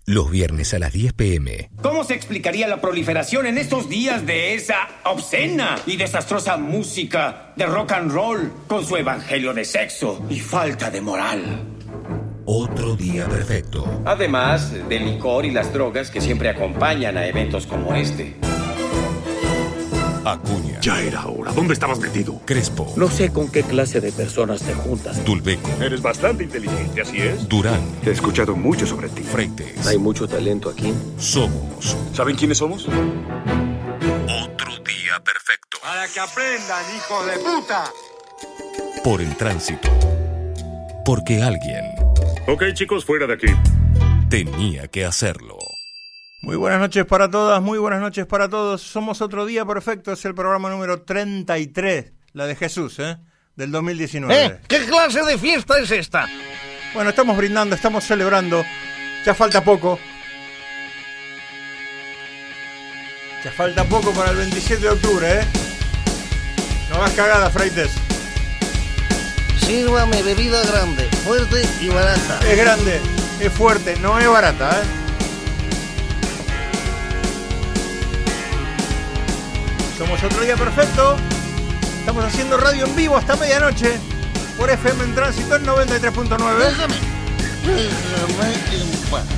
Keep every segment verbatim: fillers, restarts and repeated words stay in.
Los viernes a las diez pm. ¿Cómo se explicaría la proliferación en estos días de esa obscena y desastrosa música de rock and roll con su evangelio de sexo y falta de moral? Otro día perfecto. Además del licor y las drogas que siempre acompañan a eventos como este. Acuña. Ya era hora. ¿Dónde estabas metido? Crespo. No sé con qué clase de personas te juntas. Dulbeco. Eres bastante inteligente, ¿así es? Durán. He escuchado mucho sobre ti. Freites. Hay mucho talento aquí. Somos. ¿Saben quiénes somos? Otro día perfecto. Para que aprendan, hijo de puta. Por el tránsito. Porque alguien... Ok, chicos, fuera de aquí. tenía que hacerlo. Muy buenas noches para todas, muy buenas noches para todos. Somos Otro Día Perfecto, es el programa número treinta y tres, la de Jesús, ¿eh? Del dos mil diecinueve. ¿Eh? ¿Qué clase de fiesta es esta? Bueno, estamos brindando, estamos celebrando. Ya falta poco. Ya falta poco para el veintisiete de octubre, ¿eh? No hagas cagada, Freites. Sírvame bebida grande, fuerte y barata. Es grande, es fuerte, no es barata, ¿eh? Somos Otro Día Perfecto. Estamos haciendo radio en vivo hasta medianoche por F M en Tránsito en noventa y tres punto nueve. Déjame, déjame en paz.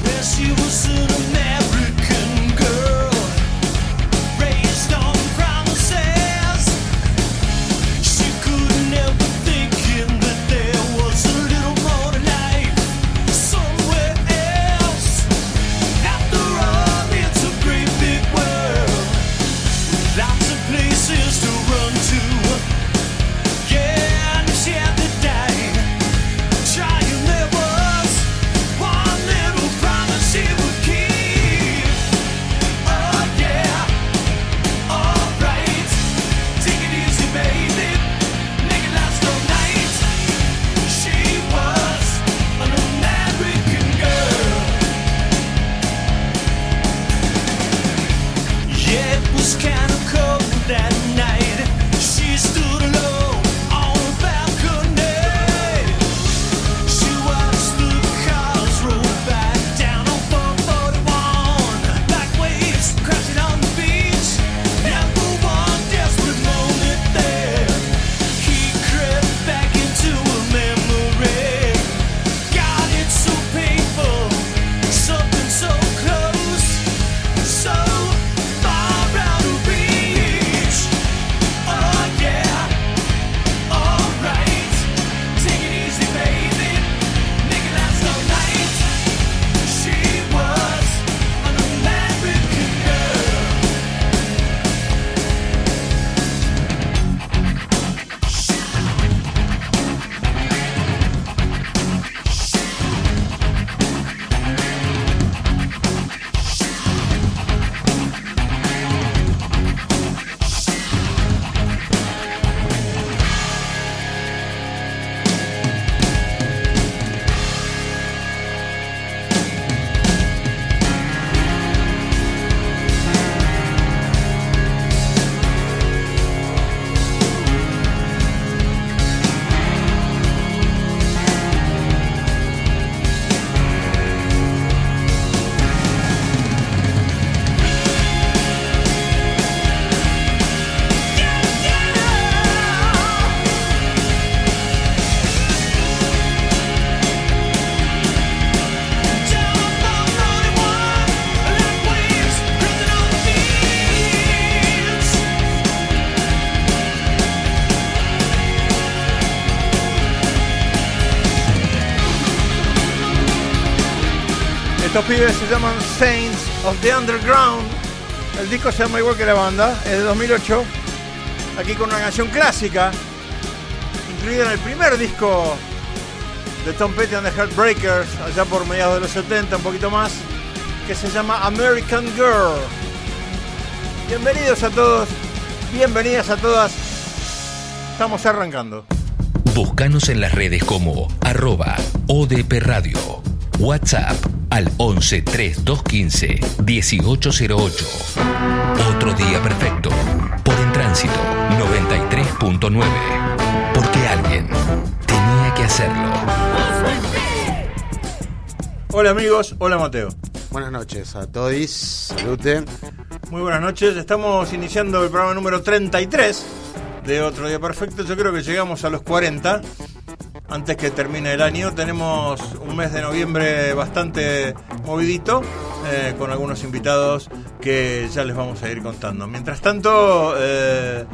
Estos pibes se llaman Saints of the Underground. El disco se llama igual que la banda, es de dos mil ocho. Aquí con una canción clásica, incluida en el primer disco de Tom Petty and the Heartbreakers, allá por mediados de los setenta, un poquito más, que se llama American Girl. Bienvenidos a todos, bienvenidas a todas. Estamos arrancando. Búscanos en las redes como arroba O D P Radio. WhatsApp al once, treinta y dos, quince, dieciocho cero ocho. Otro Día Perfecto. Por En Tránsito noventa y tres punto nueve. Porque alguien tenía que hacerlo. Hola amigos, hola Mateo. Buenas noches a todos, salute. Muy buenas noches, estamos iniciando el programa número treinta y tres de Otro Día Perfecto. Yo creo que llegamos a los cuarenta antes que termine el año. Tenemos un mes de noviembre bastante movidito, eh, con algunos invitados que ya les vamos a ir contando. Mientras tanto, eh,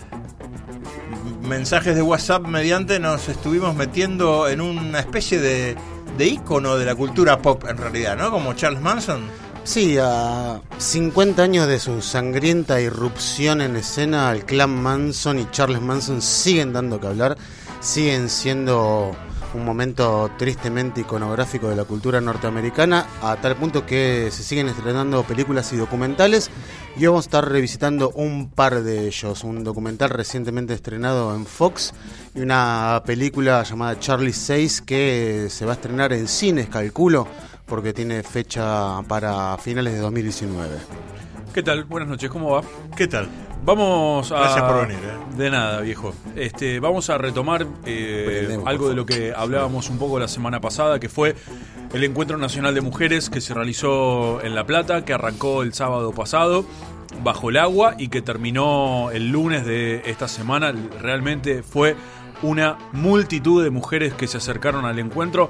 mensajes de WhatsApp mediante nos estuvimos metiendo en una especie de... de ícono de la cultura pop en realidad, ¿no? Como Charles Manson. Sí, a cincuenta años de su sangrienta irrupción en escena, el clan Manson y Charles Manson siguen dando que hablar, siguen siendo un momento tristemente iconográfico de la cultura norteamericana, a tal punto que se siguen estrenando películas y documentales, y hoy vamos a estar revisitando un par de ellos, un documental recientemente estrenado en Fox y una película llamada Charlie seis que se va a estrenar en cines, calculo, porque tiene fecha para finales de dos mil diecinueve. ¿Qué tal? Buenas noches, ¿cómo va? ¿Qué tal? Vamos a... Gracias por venir. ¿eh? De nada, viejo. Este, vamos a retomar eh, algo de lo que hablábamos un poco la semana pasada, que fue el Encuentro Nacional de Mujeres que se realizó en La Plata, que arrancó el sábado pasado bajo el agua y que terminó el lunes de esta semana. Realmente fue una multitud de mujeres que se acercaron al encuentro.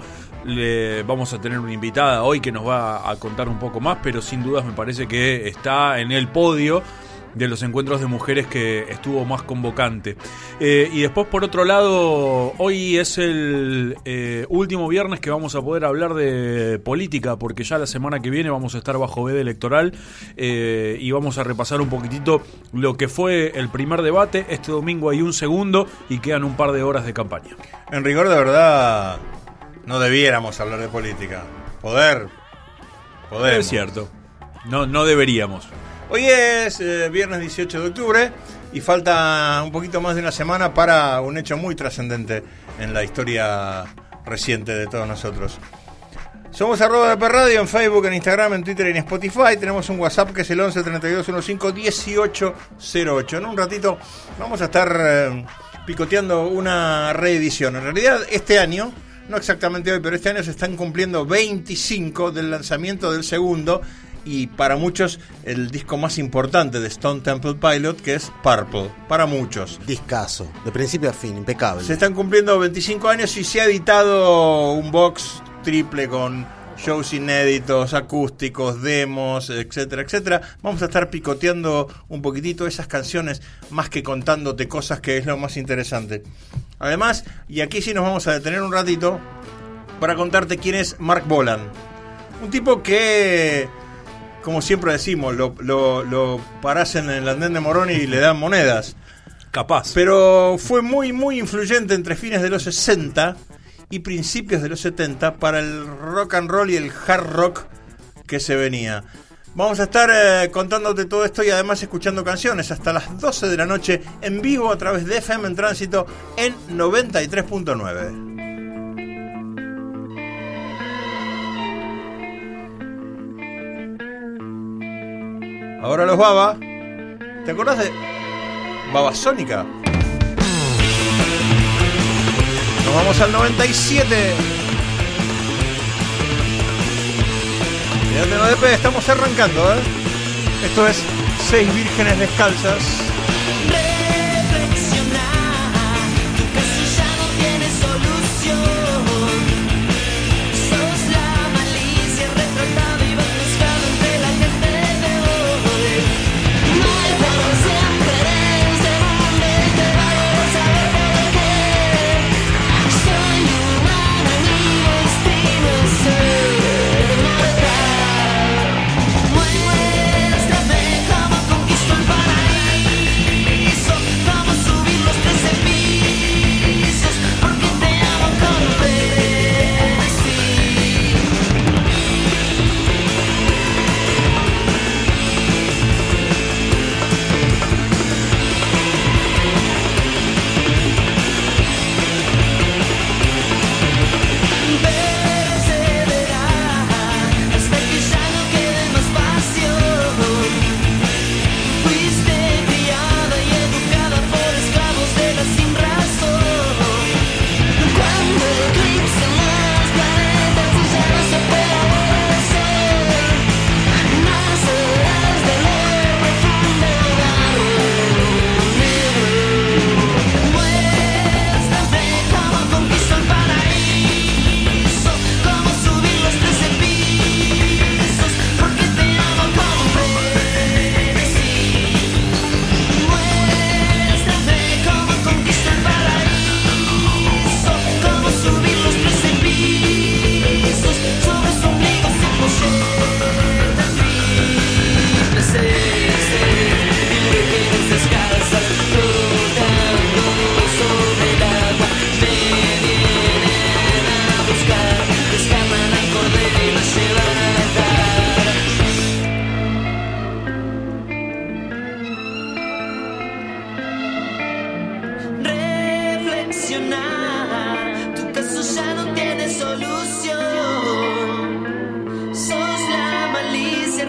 Le vamos a tener una invitada hoy que nos va a contar un poco más, pero sin dudas me parece que está en el podio de los encuentros de mujeres que estuvo más convocante. Eh, y después, por otro lado, hoy es el eh, último viernes que vamos a poder hablar de política, porque ya la semana que viene vamos a estar bajo veda electoral eh, y vamos a repasar un poquitito lo que fue el primer debate. Este domingo hay un segundo y quedan un par de horas de campaña. En rigor, de verdad, no debiéramos hablar de política. Poder, podemos. Es cierto, no, no deberíamos. Hoy es eh, viernes dieciocho de octubre y falta un poquito más de una semana para un hecho muy trascendente en la historia reciente de todos nosotros. Somos arroba de Perradio en Facebook, en Instagram, en Twitter y en Spotify. Tenemos un WhatsApp que es el once treinta y dos quince dieciocho cero ocho. En un ratito vamos a estar eh, picoteando una reedición. En realidad este año, no exactamente hoy, pero este año se están cumpliendo veinticinco del lanzamiento del segundo y para muchos el disco más importante de Stone Temple Pilots, que es Purple, para muchos. Discazo, de principio a fin, impecable. Se están cumpliendo veinticinco años y se ha editado un box triple con shows inéditos, acústicos, demos, etcétera, etcétera. Vamos a estar picoteando un poquitito esas canciones más que contándote cosas, que es lo más interesante. Además, y aquí sí nos vamos a detener un ratito para contarte quién es Mark Bolan. Un tipo que, como siempre decimos, lo, lo, lo parás en el andén de Morón y le dan monedas. Capaz. Pero fue muy, muy influyente entre fines de los sesenta y principios de los setenta para el rock and roll y el hard rock que se venía. Vamos a estar eh, contándote todo esto y además escuchando canciones hasta las doce de la noche en vivo a través de F M en Tránsito en noventa y tres punto nueve. Ahora los Baba. ¿Te acordás de Babasónica? Nos vamos al noventa y siete. Quédate, no despegues, estamos arrancando, ¿eh? Esto es Seis Vírgenes Descalzas. Muéstrame cómo conquisto el paraíso.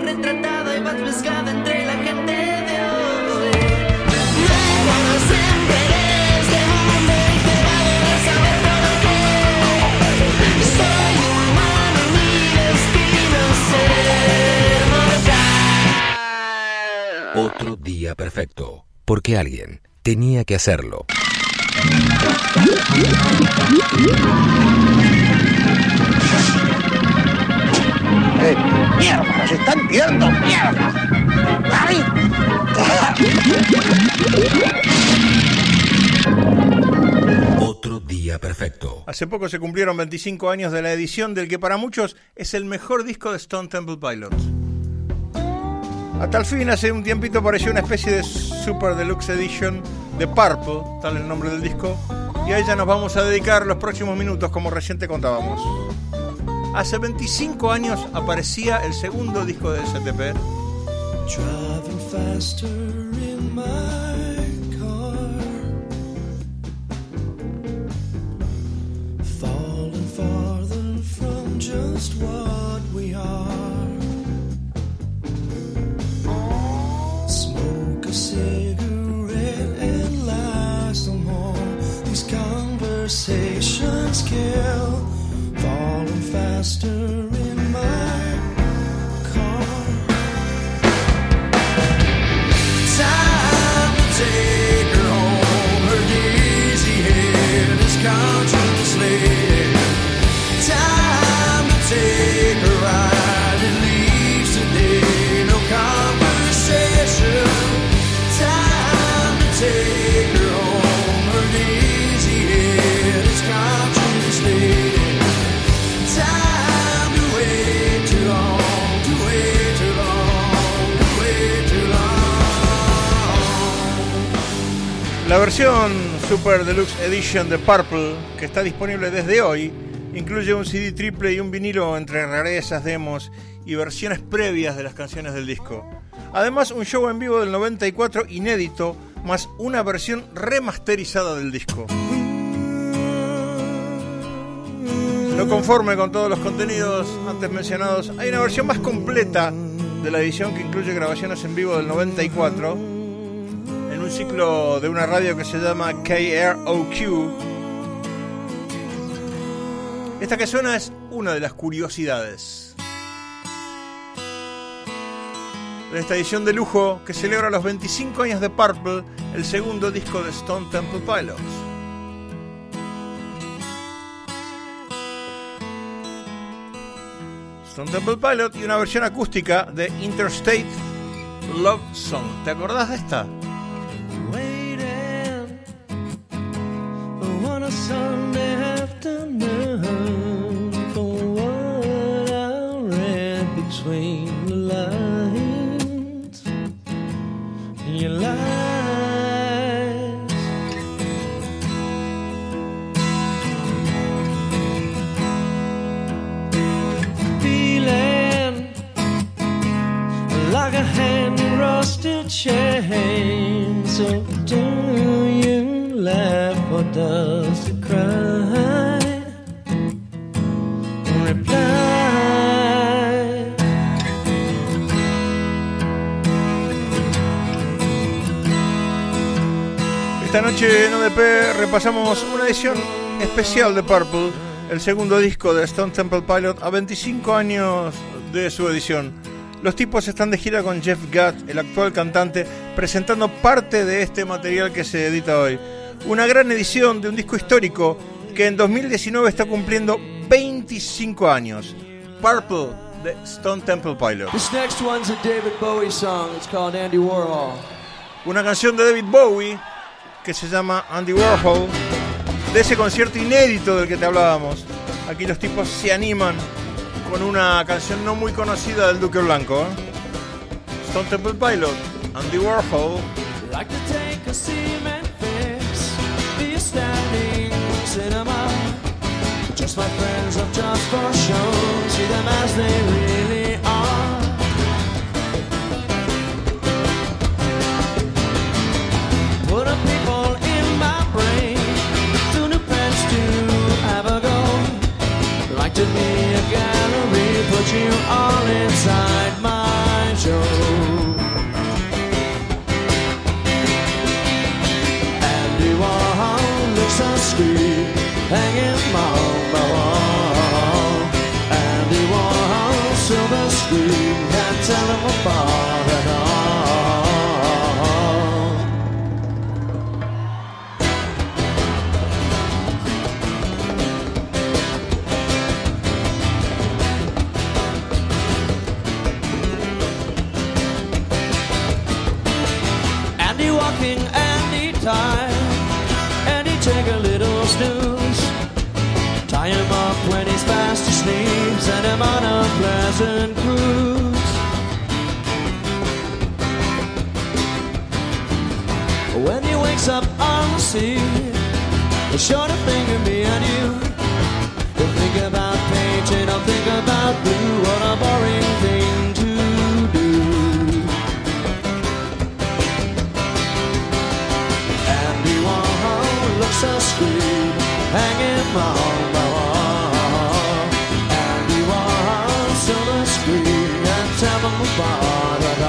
retratada y vas pescada entre la gente de hoy. Siempre eres de hombre y te vale a saber todo que soy humano, mi destino ser mortal. Otro día perfecto, porque alguien tenía que hacerlo. ¡Eh, mierda! ¡Nos están tirando mierda! ¡Ay! Otro día perfecto. Hace poco se cumplieron veinticinco años de la edición del que para muchos es el mejor disco de Stone Temple Pilots. A tal fin, hace un tiempito apareció una especie de Super Deluxe Edition de Purple, tal el nombre del disco, y a ella nos vamos a dedicar los próximos minutos, como recién te contábamos. Hace veinticinco años aparecía el segundo disco de S T P. Driving faster in my car, falling farther from just what we are. Smoke a cigarette and lie some more. These conversations kill. Falling faster in my car. Time to take her home. Her dizzy head is contemplated. Time to take her ride. It leaves today. No conversation. Time to take her home. Her dizzy head is contemplated. Time to wait too long, to wait too long, to wait too long. La versión Super Deluxe Edition de Purple, que está disponible desde hoy, incluye un C D triple y un vinilo entre rarezas, demos y versiones previas de las canciones del disco. Además, un show en vivo del noventa y cuatro inédito, más una versión remasterizada del disco. No conforme con todos los contenidos antes mencionados, hay una versión más completa de la edición que incluye grabaciones en vivo del noventa y cuatro en un ciclo de una radio que se llama K R O Q. Esta que suena es una de las curiosidades de esta edición de lujo que celebra los veinticinco años de Purple, el segundo disco de Stone Temple Pilots. Stone Temple Pilot y una versión acústica de Interstate Love Song. ¿Te acordás de esta? Waiting on a Sunday afternoon for what I read between the lines. Your lies. Like a hand-rusted chain. So do you laugh or does it cry? Reply. Esta noche en O D P repasamos una edición especial de Purple, el segundo disco de Stone Temple Pilot a veinticinco años de su edición. Los tipos están de gira con Jeff Gatt, el actual cantante, presentando parte de este material que se edita hoy. Una gran edición de un disco histórico que en dos mil diecinueve está cumpliendo veinticinco años. Purple de Stone Temple Pilots. This next one's a David Bowie song. It's called Andy Warhol. Una canción de David Bowie que se llama Andy Warhol, de ese concierto inédito del que te hablábamos. Aquí los tipos se animan con una canción no muy conocida del Duque Blanco, ¿eh? Stone Temple Pilot, Andy Warhol. Like to take a cement fix, be a standing cinema. Just my friends of just for show, see them as they really are. Put a people in my brain, two new pens to have a go. Like to be a gallery, put you all inside my screen, can't tell them apart at all. Andy walking, Andy tired, Andy take a little snooze. Tie him up when he's fast asleep, send him on a pleasant cruise. When he wakes up on the sea, he's sure to think of me and you. He'll think about painting, he'll think about blue. What a boring thing to do. Andy Warhol looks so sweet, hanging on the wall. Andy Warhol, silver screen, can't tell them apart at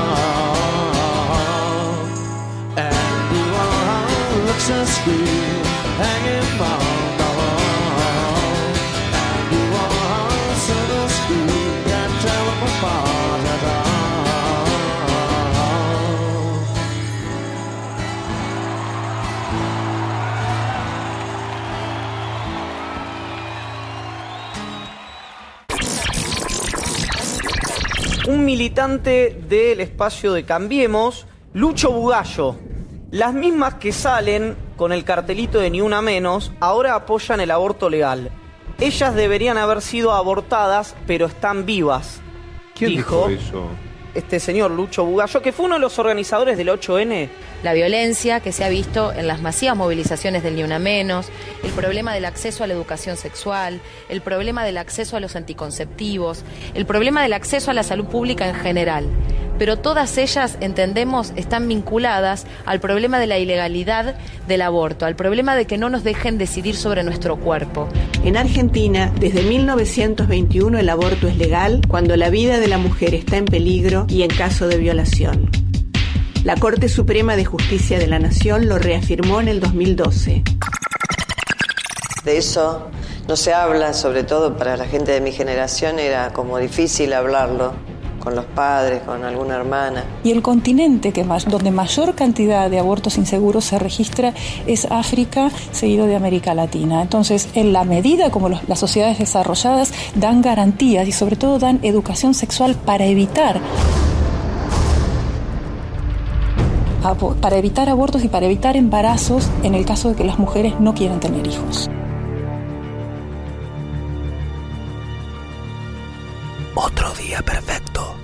all. Andy Warhol looks so sweet, hanging on the wall. Andy Warhol, silver screen, can't tell them apart at all. Un militante del espacio de Cambiemos, Lucho Bugallo. Las mismas que salen con el cartelito de Ni Una Menos, ahora apoyan el aborto legal. Ellas deberían haber sido abortadas, pero están vivas. ¿Quién dijo, dijo eso? Este señor Lucho Bugallo, que fue uno de los organizadores del ocho ene. La violencia que se ha visto en las masivas movilizaciones del Ni Una Menos, el problema del acceso a la educación sexual, el problema del acceso a los anticonceptivos, el problema del acceso a la salud pública en general. Pero todas ellas, entendemos, están vinculadas al problema de la ilegalidad del aborto, al problema de que no nos dejen decidir sobre nuestro cuerpo. En Argentina, desde mil novecientos veintiuno el aborto es legal cuando la vida de la mujer está en peligro y en caso de violación. La Corte Suprema de Justicia de la Nación lo reafirmó en el dos mil doce. De eso no se habla, sobre todo para la gente de mi generación era como difícil hablarlo con los padres, con alguna hermana. Y el continente que más, donde mayor cantidad de abortos inseguros se registra es África, seguido de América Latina. Entonces, en la medida como los, las sociedades desarrolladas dan garantías y sobre todo dan educación sexual para evitar para evitar abortos y para evitar embarazos en el caso de que las mujeres no quieran tener hijos. Otro día perfecto.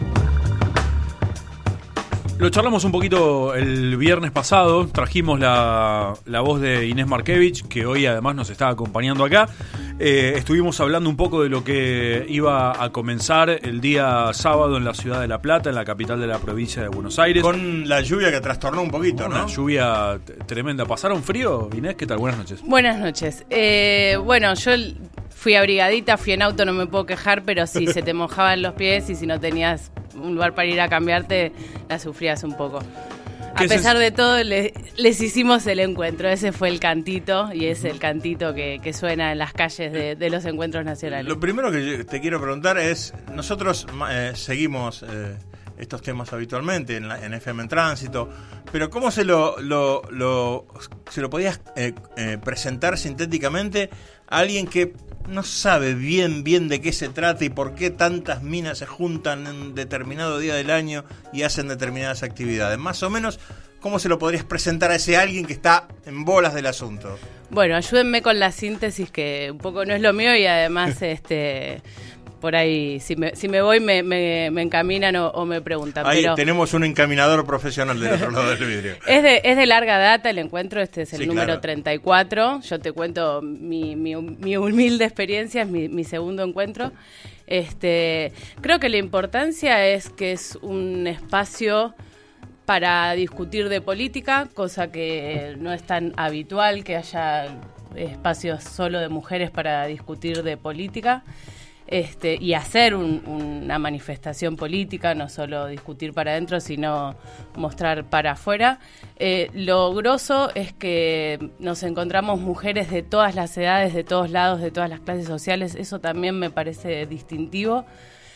Lo charlamos un poquito el viernes pasado, trajimos la, la voz de Inés Markevich, que hoy además nos está acompañando acá. Eh, estuvimos hablando un poco de lo que iba a comenzar el día sábado en la ciudad de La Plata, en la capital de la provincia de Buenos Aires. Con la lluvia que trastornó un poquito, Una ¿no? Una lluvia t- tremenda. ¿Pasaron frío, Inés? ¿Qué tal? Buenas noches. Buenas noches. Eh, bueno, yo fui abrigadita, fui en auto, no me puedo quejar, pero si se te mojaban los pies y si no tenías un lugar para ir a cambiarte, la sufrías un poco. A pesar de todo, le, les hicimos el encuentro. Ese fue el cantito y es el cantito que, que suena en las calles de, de los encuentros nacionales. Lo primero que te quiero preguntar es, nosotros eh, seguimos eh, estos temas habitualmente en, la, en F M en Tránsito, pero ¿cómo se lo, lo, lo, se lo podías eh, eh, presentar sintéticamente a alguien que no sabe bien bien de qué se trata y por qué tantas minas se juntan en determinado día del año y hacen determinadas actividades? Más o menos, ¿cómo se lo podrías presentar a ese alguien que está en bolas del asunto? Bueno, ayúdenme con la síntesis, que un poco no es lo mío y además este por ahí si me, si me voy me, me, me encaminan o, o me preguntan. Ahí pero tenemos un encaminador profesional del otro lado del vidrio. Es de, es de larga data el encuentro, este es el Sí, número claro. treinta y cuatro. Yo te cuento mi, mi, mi humilde experiencia, es mi, mi segundo encuentro. Este, creo que la importancia es que es un espacio para discutir de política, cosa que no es tan habitual que haya espacios solo de mujeres para discutir de política. Este, y hacer un, una manifestación política, no solo discutir para adentro, sino mostrar para afuera. Eh, lo grosso es que nos encontramos mujeres de todas las edades, de todos lados, de todas las clases sociales. Eso también me parece distintivo.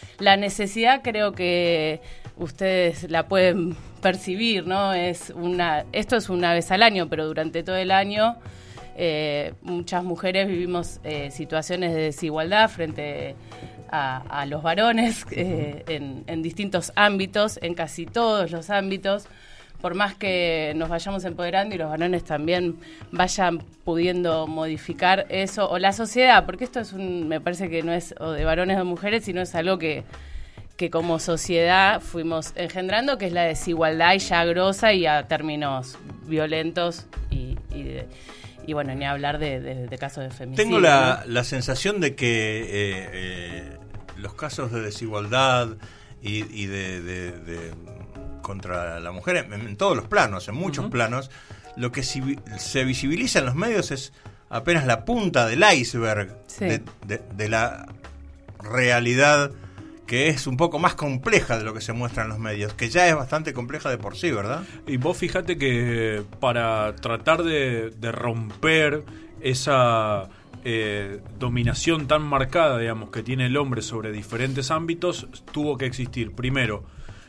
La necesidad creo que ustedes la pueden percibir, ¿no? Es una, esto es una vez al año, pero durante todo el año eh, muchas mujeres vivimos eh, situaciones de desigualdad frente a, a los varones eh, en, en distintos ámbitos, en casi todos los ámbitos. Por más que nos vayamos empoderando y los varones también vayan pudiendo modificar eso, o la sociedad, porque esto es un, me parece que no es o de varones o de mujeres, sino es algo que, que como sociedad fuimos engendrando, que es la desigualdad y ya grosa y a términos violentos y, y, de, y bueno, ni hablar de, de, de casos de femicidio. Tengo la, ¿no? la sensación de que eh, eh, los casos de desigualdad y, y de... de, de contra la mujer en, en todos los planos, en muchos uh-huh. planos, lo que si, se visibiliza en los medios es apenas la punta del iceberg sí. de, de, de la realidad, que es un poco más compleja de lo que se muestra en los medios, que ya es bastante compleja de por sí, ¿verdad? Y vos fíjate que para tratar de, de romper esa eh, dominación tan marcada, digamos, que tiene el hombre sobre diferentes ámbitos, tuvo que existir, primero,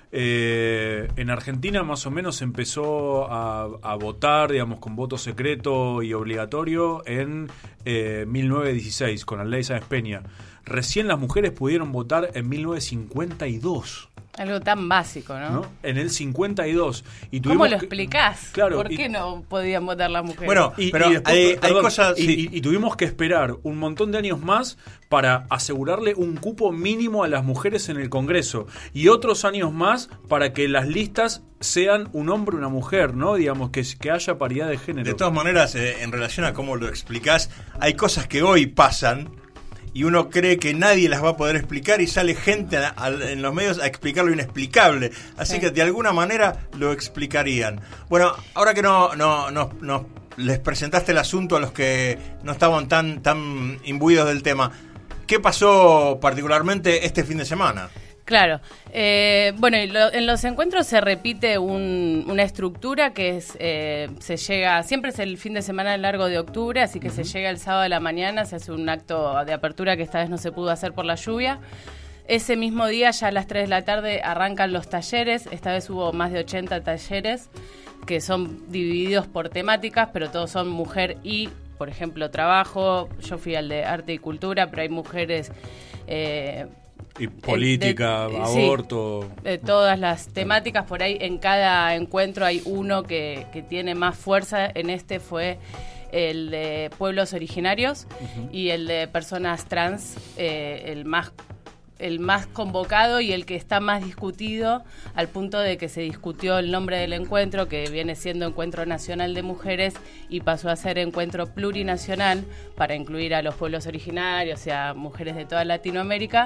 Eh, en Argentina más o menos empezó a, a votar, digamos, con voto secreto y obligatorio en eh, mil novecientos dieciséis, con la ley Sáenz Peña. Recién las mujeres pudieron votar en mil novecientos cincuenta y dos. Algo tan básico, ¿no? ¿No? En el cincuenta y dos. Y ¿Cómo lo que, explicás? Claro, ¿Por y, qué no podían votar las mujeres? Bueno, y, pero y después, hay, perdón, hay cosas... Y, sí. y, y tuvimos que esperar un montón de años más para asegurarle un cupo mínimo a las mujeres en el Congreso. Y otros años más para que las listas sean un hombre y una mujer, ¿no? Digamos, que, que haya paridad de género. De todas maneras, eh, en relación a cómo lo explicás, hay cosas que hoy pasan y uno cree que nadie las va a poder explicar y sale gente a, a, en los medios a explicar lo inexplicable. Así sí. que de alguna manera lo explicarían. Bueno, ahora que no, no, no, no les presentaste el asunto a los que no estaban tan, tan imbuidos del tema, ¿qué pasó particularmente este fin de semana? Claro. Eh, bueno, y lo, en los encuentros se repite un, una estructura que es, eh, se llega, siempre es el fin de semana largo de octubre, así que uh-huh. se llega el sábado de la mañana, se hace un acto de apertura que esta vez no se pudo hacer por la lluvia. Ese mismo día, ya a las tres de la tarde, arrancan los talleres. Esta vez hubo más de ochenta talleres que son divididos por temáticas, pero todos son mujer y, por ejemplo, trabajo. Yo fui al de arte y cultura, pero hay mujeres... Eh, Y política, de, de, aborto... Sí, de todas las temáticas, por ahí en cada encuentro hay uno que, que tiene más fuerza. En este fue el de pueblos originarios uh-huh. y el de personas trans, eh, el más el más convocado y el que está más discutido, al punto de que se discutió el nombre del encuentro, que viene siendo Encuentro Nacional de Mujeres, y pasó a ser Encuentro Plurinacional, para incluir a los pueblos originarios y a mujeres de toda Latinoamérica.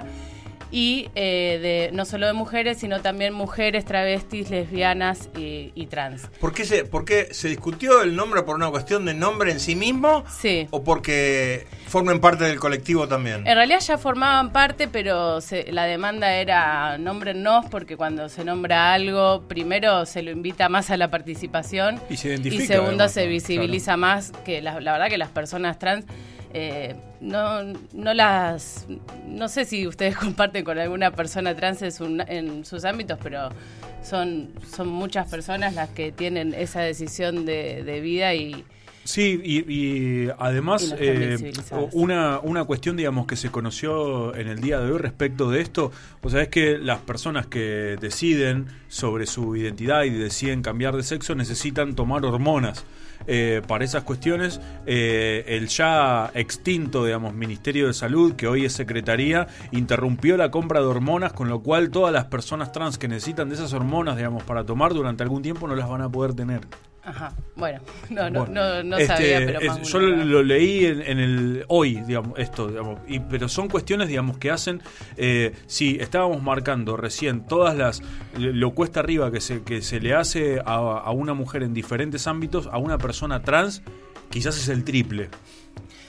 Y eh, de no solo de mujeres, sino también mujeres, travestis, lesbianas y, y trans. ¿Por qué, se, ¿Por qué se discutió el nombre por una cuestión de nombre en sí mismo? Sí. ¿O porque formen parte del colectivo también? En realidad ya formaban parte, pero se, la demanda era nómbrennos, porque cuando se nombra algo, primero se lo invita más a la participación. Y se identifica. Y segundo, además, se visibiliza claro. más, que la, la verdad que las personas trans... Eh, no, no las... No sé si ustedes comparten con alguna persona trans en, su, en sus ámbitos, pero son, son muchas personas las que tienen esa decisión de, de vida y... Sí, y, y además y no eh, una, una cuestión, digamos, que se conoció en el día de hoy respecto de esto, o sea, es que las personas que deciden sobre su identidad y deciden cambiar de sexo necesitan tomar hormonas. Eh, para esas cuestiones, eh, el ya extinto, digamos, Ministerio de Salud, que hoy es Secretaría, interrumpió la compra de hormonas, con lo cual todas las personas trans que necesitan de esas hormonas, digamos, para tomar durante algún tiempo no las van a poder tener. Ajá, bueno, no, no, bueno, no, no este, sabía, pero más es, yo lo, lo leí en, en el hoy, digamos, esto, digamos, y, pero son cuestiones, digamos, que hacen, eh, si estábamos marcando recién todas las, lo cuesta arriba que se, que se le hace a, a una mujer en diferentes ámbitos, a una persona trans, quizás es el triple.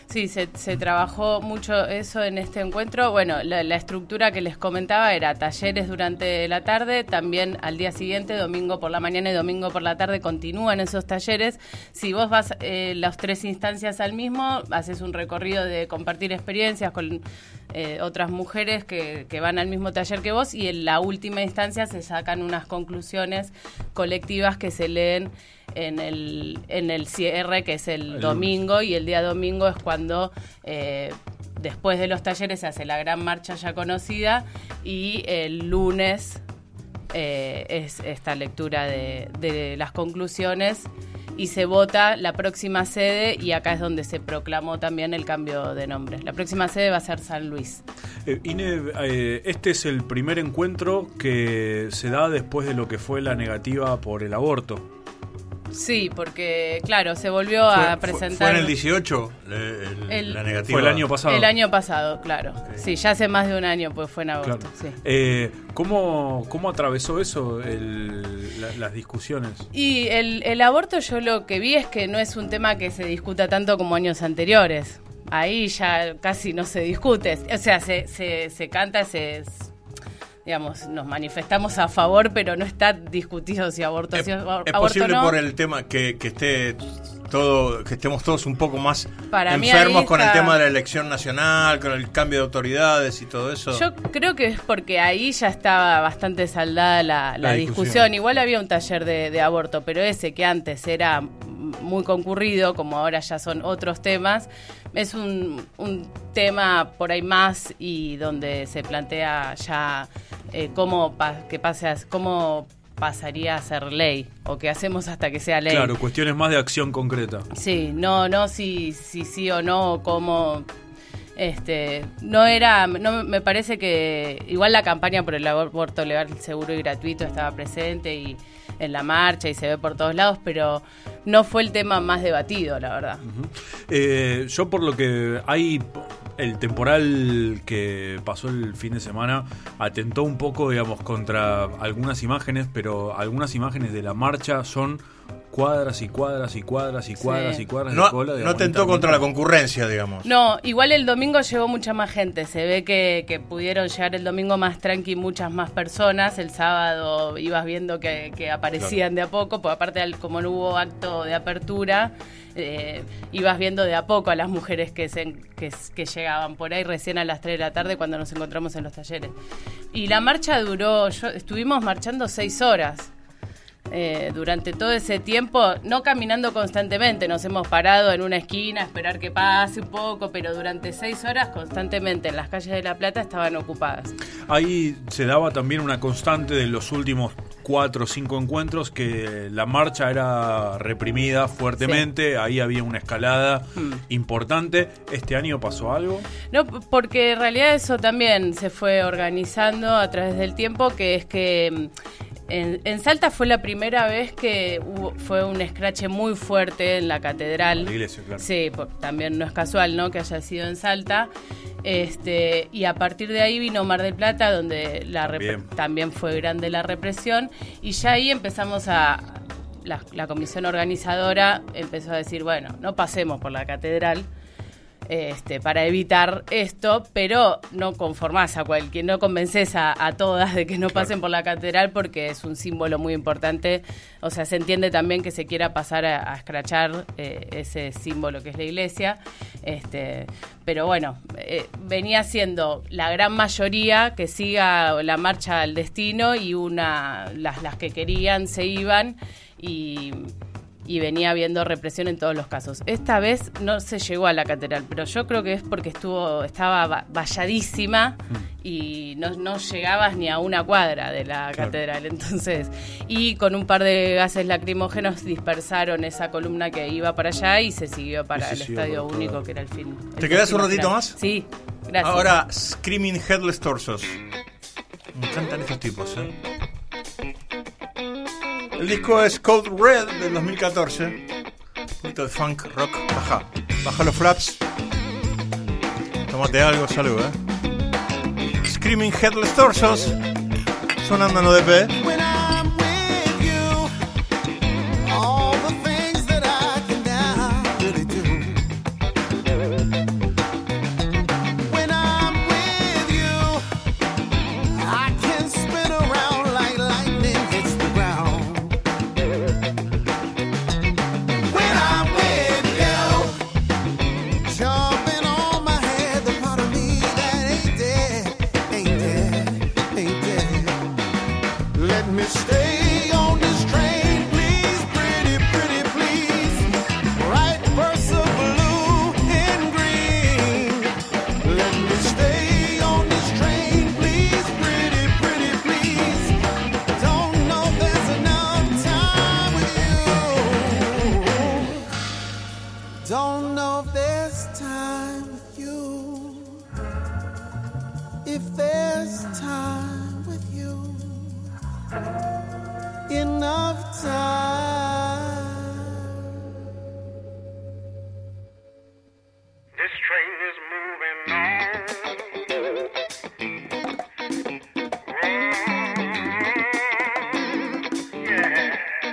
Sí, se, se trabajó mucho eso en este encuentro. Bueno, la, la estructura que les comentaba era talleres durante la tarde, también al día siguiente, domingo por la mañana y domingo por la tarde, continúan esos talleres. Si vos vas eh, las tres instancias al mismo, haces un recorrido de compartir experiencias con eh, otras mujeres que, que van al mismo taller que vos, y en la última instancia se sacan unas conclusiones colectivas que se leen en el en el cierre, que es el, el domingo, lunes. Y el día domingo es cuando eh, después de los talleres se hace la gran marcha ya conocida, y el lunes eh, es esta lectura de, de las conclusiones y se vota la próxima sede, y acá es donde se proclamó también el cambio de nombre. La próxima sede va a ser San Luis. Eh, Ine, eh, este es el primer encuentro que se da después de lo que fue la negativa por el aborto. Sí, porque, claro, se volvió fue, a presentar... ¿Fue en el dieciocho el, el, la negativa? Fue el año pasado. El año pasado, claro. Okay. Sí, ya hace más de un año, pues fue en agosto. Claro. Sí. Eh, ¿cómo, ¿Cómo atravesó eso, el, la, las discusiones? Y el, el aborto, yo lo que vi es que no es un tema que se discuta tanto como años anteriores. Ahí ya casi no se discute. O sea, se, se, se canta, se... digamos, nos manifestamos a favor, pero no está discutido si aborto es, si aborto es posible no. Por el tema que, que esté todo, que estemos todos un poco más Para enfermos con está... el tema de la elección nacional, con el cambio de autoridades y todo eso. Yo creo que es porque ahí ya estaba bastante saldada la, la, la discusión. discusión. Igual había un taller de, de aborto, pero ese que antes era muy concurrido, como ahora ya son otros temas, es un, un tema por ahí más, y donde se plantea ya eh, cómo pa- que pase a, cómo pasaría a ser ley, o qué hacemos hasta que sea ley. Claro, cuestiones más de acción concreta. Sí, no, no si, si sí o no, o cómo... Este, no era, no me parece que igual la campaña por el aborto legal, seguro y gratuito estaba presente y en la marcha y se ve por todos lados, pero no fue el tema más debatido, la verdad. Uh-huh. Eh, yo por lo que hay, el temporal que pasó el fin de semana atentó un poco, digamos, contra algunas imágenes, pero algunas imágenes de la marcha son cuadras y cuadras y cuadras y cuadras sí. y cuadras no, de cola. No tentó contra la concurrencia, digamos. No, igual el domingo llegó mucha más gente. Se ve que, que pudieron llegar el domingo más tranqui muchas más personas. El sábado ibas viendo que, que aparecían claro. de a poco, porque aparte como no hubo acto de apertura, eh, ibas viendo de a poco a las mujeres que, se, que, que llegaban por ahí recién a las tres de la tarde cuando nos encontramos en los talleres. Y la marcha duró, yo, estuvimos marchando seis horas. Eh, durante todo ese tiempo, no caminando constantemente, nos hemos parado en una esquina a esperar que pase un poco, pero durante seis horas constantemente en las calles de La Plata estaban ocupadas. Ahí se daba también una constante de los últimos cuatro o cinco encuentros, que la marcha era reprimida fuertemente, sí. Ahí había una escalada hmm. importante. ¿Este año pasó algo? No, porque en realidad eso también se fue organizando a través del tiempo, que es que En, en Salta fue la primera vez que hubo, fue un escrache muy fuerte en la catedral. La iglesia, claro. Sí, por, también no es casual, ¿no?, que haya sido en Salta. Este, y a partir de ahí vino Mar del Plata, donde la rep- también fue grande la represión. Y ya ahí empezamos a... La, la comisión organizadora empezó a decir, bueno, no pasemos por la catedral. Este, para evitar esto, pero no conformás a cualquier, no convences a, a todas de que no pasen claro. por la catedral, porque es un símbolo muy importante. O sea, se entiende también que se quiera pasar a, a escrachar eh, ese símbolo que es la iglesia. Este, pero bueno, eh, venía siendo la gran mayoría que siga la marcha al destino, y una las, las que querían se iban, y... y venía habiendo represión en todos los casos. Esta vez no se llegó a la catedral, pero yo creo que es porque estuvo estaba valladísima y no, no llegabas ni a una cuadra de la claro. catedral. Entonces, y con un par de gases lacrimógenos dispersaron esa columna que iba para allá y se siguió para el Estadio Único, que era el fin. El ¿Te quedás un ratito final. más? Sí, gracias. Ahora, Screaming Headless Torsos. Me encantan estos tipos, ¿eh? El disco es Code Red del dos mil catorce. Un poquito de funk, rock. Baja, baja los flaps. Tómate algo, salud, eh. Screaming Headless Torsos. Sonando en O D P. All the things that I can now really do. Let me stay on this train, please, pretty, pretty, please. Right verse of blue and green. Let me stay on this train, please, pretty, pretty, please. Don't know if there's enough time with you. Don't know if there's time with you. If there's time with you. Enough time. This train is moving on. Yeah.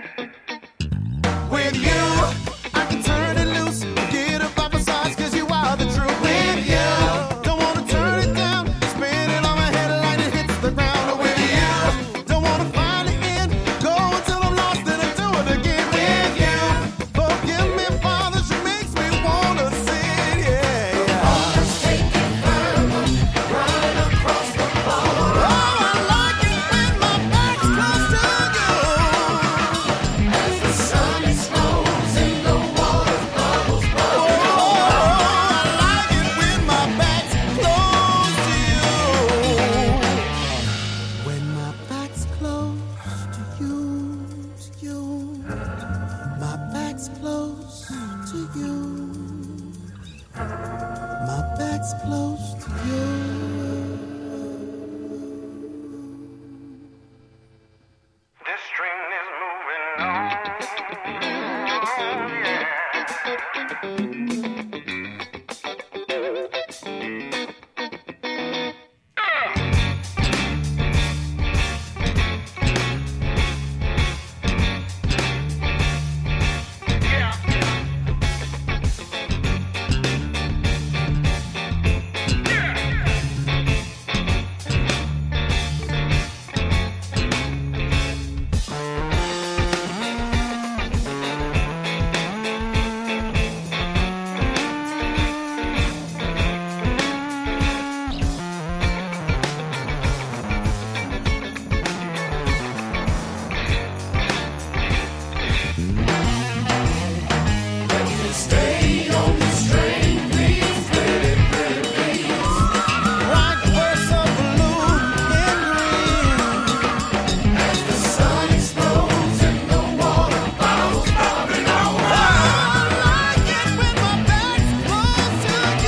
With you, I can turn it loose, get up off my sides, cause you are the truth. With you, don't wanna turn it down, spin it on my head like it hits the ground. With you, don't wanna find the end, go until I'm lost and I do it again. With you, forgive me, Father, she makes me wanna sin, yeah, yeah. Let's take it further, right across the border. Oh, I like it when my back's close to you. As the sun explodes and the water bubbles, bubbles. Oh, I like it when my back's close to you. When my back's close to you, to you. My back's close to you. My back's close to you. This train is moving on. Stay on this train, please, pretty, pretty, please. Right verse of blue and green. As the sun explodes and the water bubbles, bubbling out. I like it when my back's close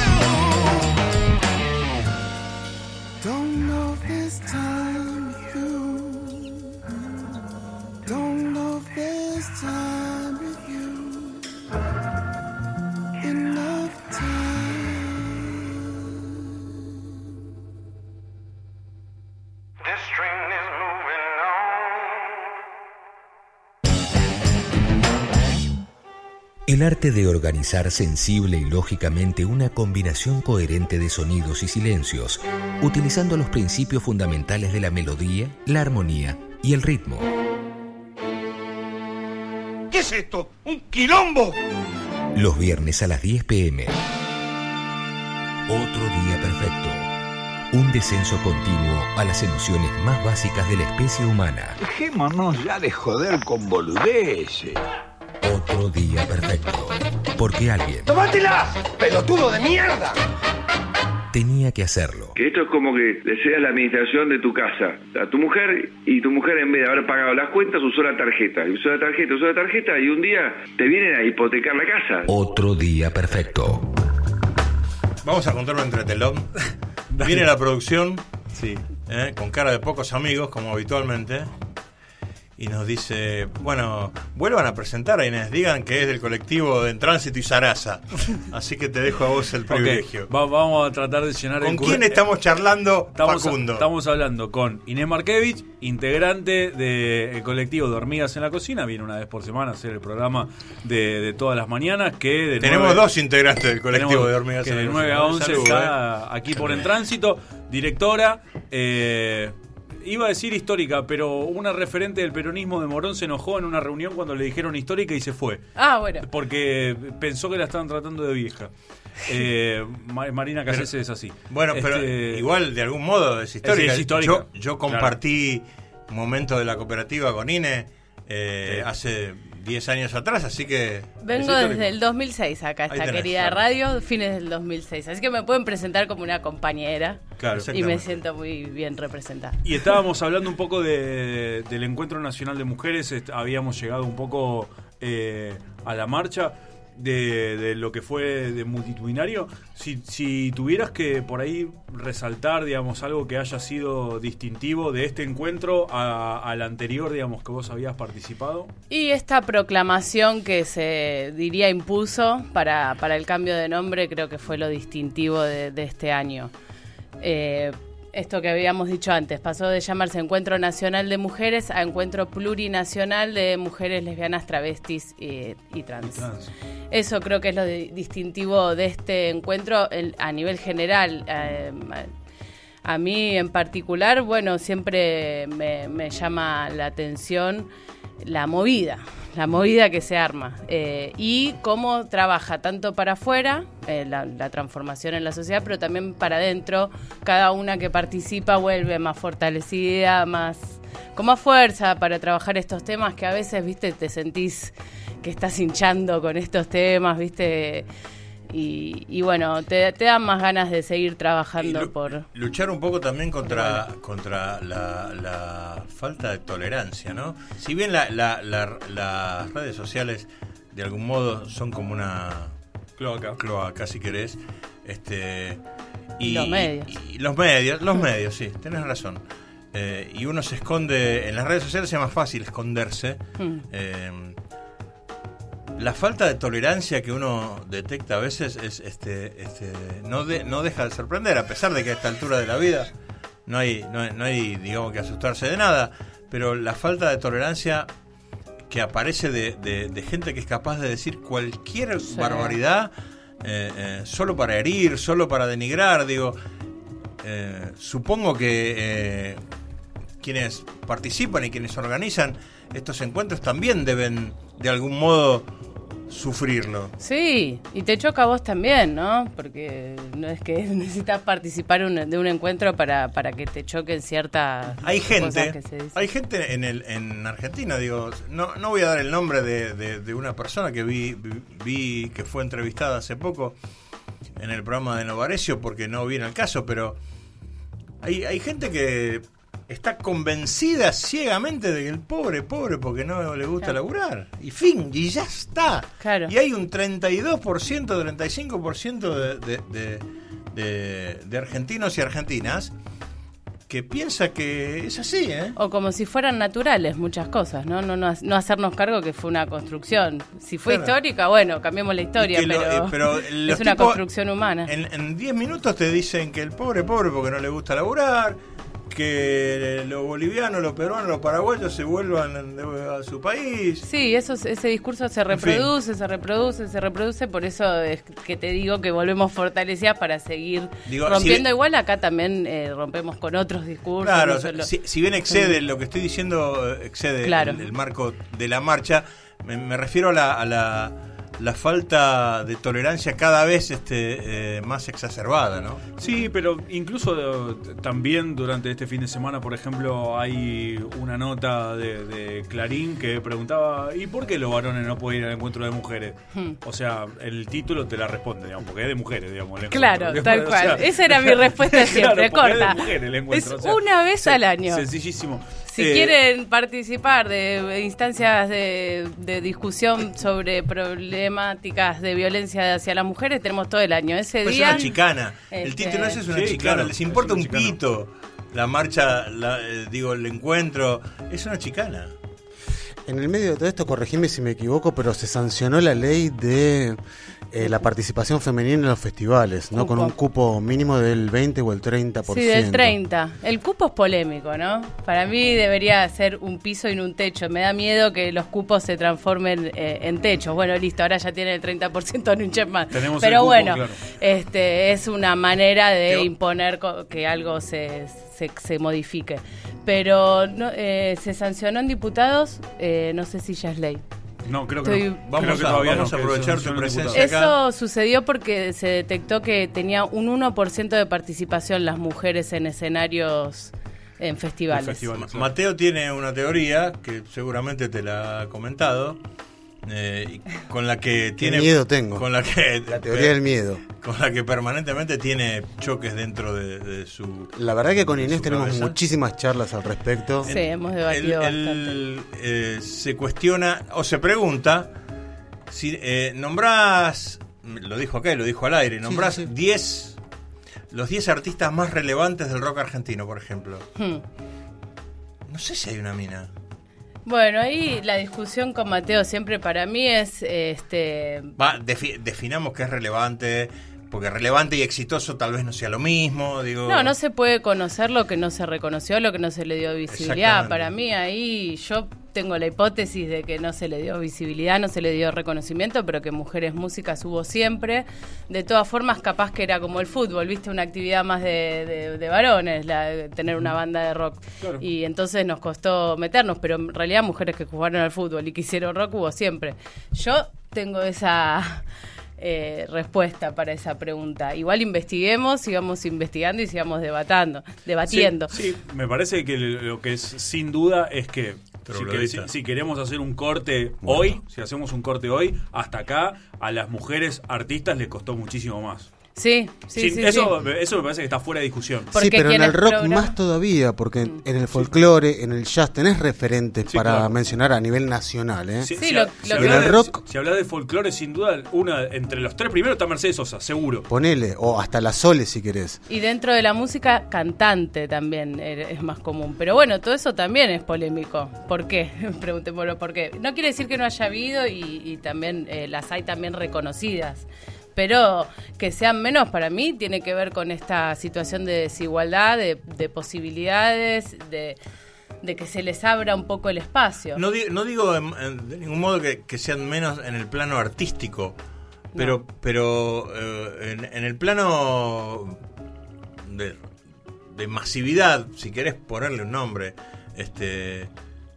to you. Don't know if there's time with you. Don't know if there's time with you. Enough time. This train is moving on. El arte de organizar sensible y lógicamente una combinación coherente de sonidos y silencios, utilizando los principios fundamentales de la melodía, la armonía y el ritmo. ¿Qué es esto? ¿Un quilombo? Los viernes a las diez pm. Otro día perfecto. Un descenso continuo a las emociones más básicas de la especie humana. Dejémonos ya de joder con boludeces. Otro día perfecto. Porque alguien ¡Tómatela, pelotudo de mierda! tenía que hacerlo. Que esto es como que le cedas la administración de tu casa a tu mujer y tu mujer, en vez de haber pagado las cuentas, usó la tarjeta. Y usó la tarjeta, usó la tarjeta y un día te vienen a hipotecar la casa. Otro día perfecto. Vamos a contar un entretelón. Viene la producción, sí, ¿eh? con cara de pocos amigos, como habitualmente, y nos dice, bueno, vuelvan a presentar a Inés, digan que es del colectivo de En Tránsito y Sarasa. Así que te dejo a vos el privilegio. Okay. Va, vamos a tratar de llenar ¿Con el quién estamos charlando, estamos, Facundo? Estamos hablando con Inés Markevich, integrante del colectivo de Hormigas en la Cocina. Viene una vez por semana a hacer el programa de, de todas las mañanas. Que de Tenemos nueve, dos integrantes del colectivo de Hormigas que en la de Cocina. nueve a once Salud, está eh. aquí por En Tránsito. Directora, eh, iba a decir histórica, pero una referente del peronismo de Morón se enojó en una reunión cuando le dijeron histórica y se fue. Ah, bueno. Porque pensó que la estaban tratando de vieja. Eh, Marina Cassese es así. Bueno, pero Este, igual de algún modo es histórica. es histórica. Yo, yo compartí momento de la cooperativa con INE eh, sí. hace diez años atrás, así que... Vengo desde el dos mil seis acá, esta tenés, querida claro. radio, fines del dos mil seis. Así que me pueden presentar como una compañera. Claro, y me siento muy bien representada. Y estábamos hablando un poco de, del Encuentro Nacional de Mujeres, habíamos llegado un poco eh, a la marcha de, de lo que fue de multitudinario. Si, si tuvieras que por ahí resaltar, digamos, algo que haya sido distintivo de este encuentro a, al anterior, digamos, que vos habías participado. Y esta proclamación que se diría impuso para, para el cambio de nombre, creo que fue lo distintivo de, de este año. Eh, esto que habíamos dicho antes, pasó de llamarse Encuentro Nacional de Mujeres a Encuentro Plurinacional de Mujeres Lesbianas, Travestis y, y, trans. y trans. Eso creo que es lo de, distintivo de este encuentro el, a nivel general. Eh, a mí en particular, bueno, siempre me, me llama la atención la movida, la movida que se arma eh, y cómo trabaja tanto para afuera, eh, la, la transformación en la sociedad, pero también para adentro. Cada una que participa vuelve más fortalecida, más con más fuerza para trabajar estos temas que a veces, viste, te sentís que estás hinchando con estos temas, viste, y, y bueno, te, te dan más ganas de seguir trabajando lu- por... Luchar un poco también contra, contra la, la falta de tolerancia, ¿no? Si bien la, la, la, las redes sociales de algún modo son como una cloaca, cloaca si querés, este, y, y los medios. Y, y los medios, los medios, sí, tenés razón. Eh, y uno se esconde, en las redes sociales es más fácil esconderse. Mm. Eh, La falta de tolerancia que uno detecta a veces es este, este no de, no deja de sorprender, a pesar de que a esta altura de la vida no hay, no hay, no hay digamos que asustarse de nada, pero la falta de tolerancia que aparece de, de, de gente que es capaz de decir cualquier sí. barbaridad eh, eh, solo para herir, solo para denigrar, digo, eh, supongo que eh, quienes participan y quienes organizan estos encuentros también deben de algún modo sufrirlo. Sí, y te choca a vos también, ¿no? Porque no es que necesitas participar un, de un encuentro para, para que te choquen ciertas hay gente, cosas que se dicen. Hay gente en el en Argentina, digo, no no voy a dar el nombre de, de, de una persona que vi, vi vi que fue entrevistada hace poco en el programa de Novarecio porque no viene al caso, pero hay hay gente que está convencida ciegamente de que el pobre, pobre porque no le gusta claro. laburar. Y fin, y ya está. Claro. Y hay un treinta y dos por ciento, treinta y cinco por ciento de, de, de, de, de argentinos y argentinas que piensa que es así, ¿eh? O como si fueran naturales muchas cosas, ¿no? No, no, no hacernos cargo que fue una construcción. Si fue claro. histórica, bueno, cambiemos la historia, pero, lo, eh, pero es una construcción humana. En diez minutos te dicen que el pobre, pobre porque no le gusta laburar, que los bolivianos, los peruanos, los paraguayos se vuelvan a su país. Sí, eso, ese discurso se reproduce, en fin. se reproduce, se reproduce, por eso es que te digo que volvemos fortalecidas para seguir digo, rompiendo. Si igual acá también eh, rompemos con otros discursos. Claro, no solo... si, si bien excede, lo que estoy diciendo excede claro. el, el marco de la marcha, me, me refiero a la... A la la falta de tolerancia cada vez este, eh, más exacerbada, ¿no? Sí, pero incluso de, también durante este fin de semana, por ejemplo, hay una nota de, de Clarín que preguntaba ¿y por qué los varones no pueden ir al encuentro de mujeres? Hmm. O sea, el título te la responde, digamos, porque es de mujeres, digamos. El claro, encuentro, tal cual. O sea, esa era mi respuesta siempre, claro, corta. Es de mujeres el encuentro, es o sea, una vez sen- al año. Sencillísimo. Si eh, quieren participar de instancias de, de discusión sobre problemáticas de violencia hacia las mujeres, tenemos todo el año. Ese pues día. Es una chicana. Este... El título ese es una sí, chicana. claro, Les importa un chicana. pito. La marcha, la, eh, digo, el encuentro. Es una chicana. En el medio de todo esto, corregime si me equivoco, pero se sancionó la ley de eh, la participación femenina en los festivales, ¿no? Cupo. Con un cupo mínimo del veinte o el treinta por ciento. Sí, del treinta. El cupo es polémico, ¿no? Para mí debería ser un piso y no un techo. Me da miedo que los cupos se transformen eh, en techos. Bueno, listo, ahora ya tiene el treinta por ciento, no hinchen más. Tenemos Pero el cupo, bueno, claro. este es una manera de Yo... imponer co- que algo se, se, se modifique. Pero no, eh, se sancionó en diputados, eh, no sé si ya es ley. No, creo que Estoy... no. Vamos, creo que a, todavía vamos no, a aprovechar tu presencia acá. Eso sucedió porque se detectó que tenía un uno por ciento de participación las mujeres en escenarios en festivales. festivales, claro. Mateo tiene una teoría que seguramente te la ha comentado, eh, con la que tiene miedo tengo. Con la que la teoría del miedo. Con la que permanentemente tiene choques dentro de, de su. La verdad que con Inés tenemos cabeza. muchísimas charlas al respecto. Sí, hemos debatido él, él, eh, se cuestiona o se pregunta si eh, nombrás, lo dijo acá, lo dijo al aire, nombrás diez sí, sí, sí. los diez artistas más relevantes del rock argentino, por ejemplo. Hmm. No sé si hay una mina. Bueno, ahí la discusión con Mateo siempre para mí es... este Va, defi- definamos qué es relevante, porque relevante y exitoso tal vez no sea lo mismo. Digo. No, no se puede conocer lo que no se reconoció, lo que no se le dio visibilidad. Para mí ahí yo tengo la hipótesis de que no se le dio visibilidad, no se le dio reconocimiento, pero que Mujeres Músicas hubo siempre. De todas formas, capaz que era como el fútbol, ¿viste? Una actividad más de, de, de varones, la, de tener una banda de rock. Claro. Y entonces nos costó meternos, pero en realidad mujeres que jugaron al fútbol y que hicieron rock hubo siempre. Yo tengo esa... Eh, respuesta para esa pregunta. Igual investiguemos, sigamos investigando y sigamos debatando, debatiendo. Sí, sí, me parece que lo que es sin duda es que si, que si, si queremos hacer un corte bueno. hoy, si hacemos un corte hoy, hasta acá a las mujeres artistas les costó muchísimo más. Sí, sí, sí, sí, eso, sí. eso me parece que está fuera de discusión. Sí, pero en el rock programa... más todavía, porque en, en el folclore, en el jazz, tenés referentes sí, para claro. mencionar a nivel nacional, ¿eh? Sí, sí, si, lo, si, lo hablas en el de, rock, si, si hablas de folclore, sin duda, una entre los tres primeros está Mercedes Sosa, seguro. Ponele, o hasta la Sole si querés. Y dentro de la música, cantante también es más común. Pero bueno, todo eso también es polémico. ¿Por qué? Preguntémoslo por qué. No quiere decir que no haya habido y, y también eh, las hay también reconocidas. Pero que sean menos para mí tiene que ver con esta situación de desigualdad, de, de posibilidades, de, de que se les abra un poco el espacio. No, di- no digo en, en, de ningún modo que, que sean menos en el plano artístico, pero, no. pero eh, en, en el plano de, de masividad, si querés ponerle un nombre, este,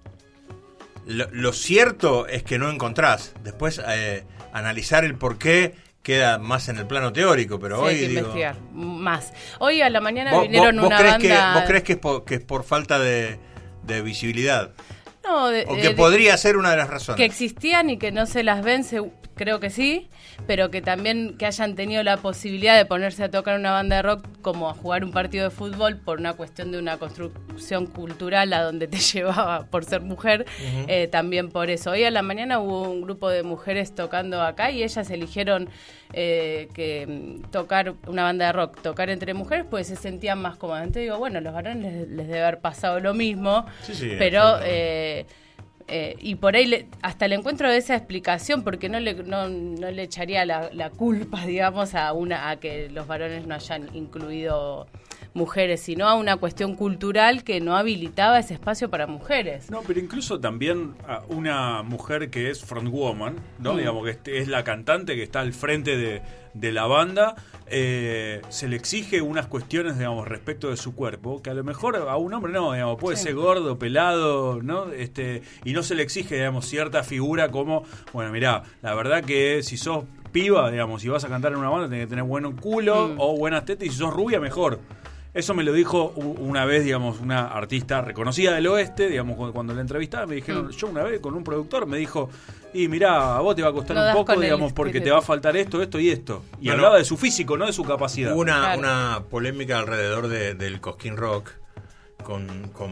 lo, lo cierto es que no encontrás. Después eh, analizar el porqué queda más en el plano teórico, pero sí, hoy hay que digo, investigar más. Hoy a la mañana ¿Vos, vinieron vos, vos una crees banda... Que, ¿Vos crees que es por, que es por falta de, de visibilidad? No, de, o que de, podría ser una de las razones. Que existían y que no se las ven, se, creo que sí, pero que también que hayan tenido la posibilidad de ponerse a tocar una banda de rock como a jugar un partido de fútbol por una cuestión de una construcción cultural a donde te llevaba por ser mujer, uh-huh. eh, también por eso. Hoy a la mañana hubo un grupo de mujeres tocando acá y ellas eligieron eh, que tocar una banda de rock, tocar entre mujeres, pues se sentían más cómodas. Entonces digo, bueno, los varones les, les debe haber pasado lo mismo, sí, sí, pero... Eh, eh, y por ahí le, hasta el encuentro de esa explicación, porque no le, no, no le echaría la, la culpa, digamos, a, una, a que los varones no hayan incluido mujeres, sino a una cuestión cultural que no habilitaba ese espacio para mujeres. No, pero incluso también a una mujer que es frontwoman, ¿no? Mm. Digamos que este es la cantante que está al frente de, de la banda, eh, se le exige unas cuestiones, digamos, respecto de su cuerpo, que a lo mejor a un hombre no, digamos, puede sí. ser gordo, pelado, ¿no? Este, y no se le exige, digamos, cierta figura como, bueno, mirá, la verdad que si sos piba, digamos, si vas a cantar en una banda tenés que tener buen culo mm. o buenas tetas, y si sos rubia, mejor. Eso me lo dijo una vez, digamos, una artista reconocida del oeste, digamos, cuando la entrevistaba, me dijeron, mm. yo una vez con un productor me dijo, y mirá, a vos te va a costar no un poco, digamos, porque te va a faltar esto, esto y esto. Y bueno, hablaba de su físico, no de su capacidad. Hubo una, claro. una polémica alrededor de, del Cosquín Rock con, con,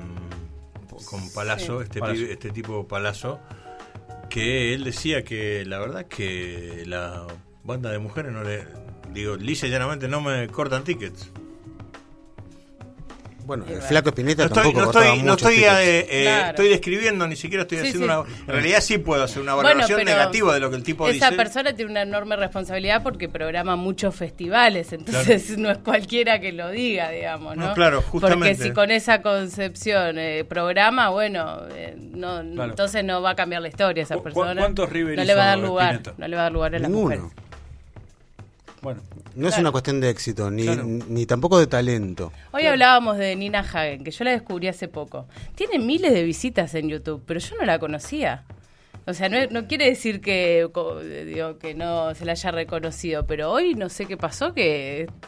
con Palazzo, sí. este, Palazzo. Pibe, este tipo Palazzo, que él decía que la verdad que la banda de mujeres no le, digo, lisa y llanamente no me cortan tickets. Bueno, el Flaco Spinetta no estoy, tampoco no estoy, no estoy, eh, eh, claro. estoy describiendo, ni siquiera estoy sí, haciendo sí. una... En realidad sí puedo hacer una valoración bueno, negativa de lo que el tipo esa dice. Esa persona tiene una enorme responsabilidad porque programa muchos festivales, entonces claro. no es cualquiera que lo diga, digamos, ¿no? no claro, justamente. Porque si con esa concepción eh, programa, bueno, eh, no, claro. entonces no va a cambiar la historia esa persona. ¿Cuántos River no le va a dar lugar, no le va a dar lugar a las Ninguno. mujeres. Bueno, no claro. es una cuestión de éxito, ni, claro. ni tampoco de talento. Hoy claro. hablábamos de Nina Hagen, que yo la descubrí hace poco. Tiene miles de visitas en YouTube, pero yo no la conocía. O sea, no, no quiere decir que, digo, que no se la haya reconocido, pero hoy no sé qué pasó, que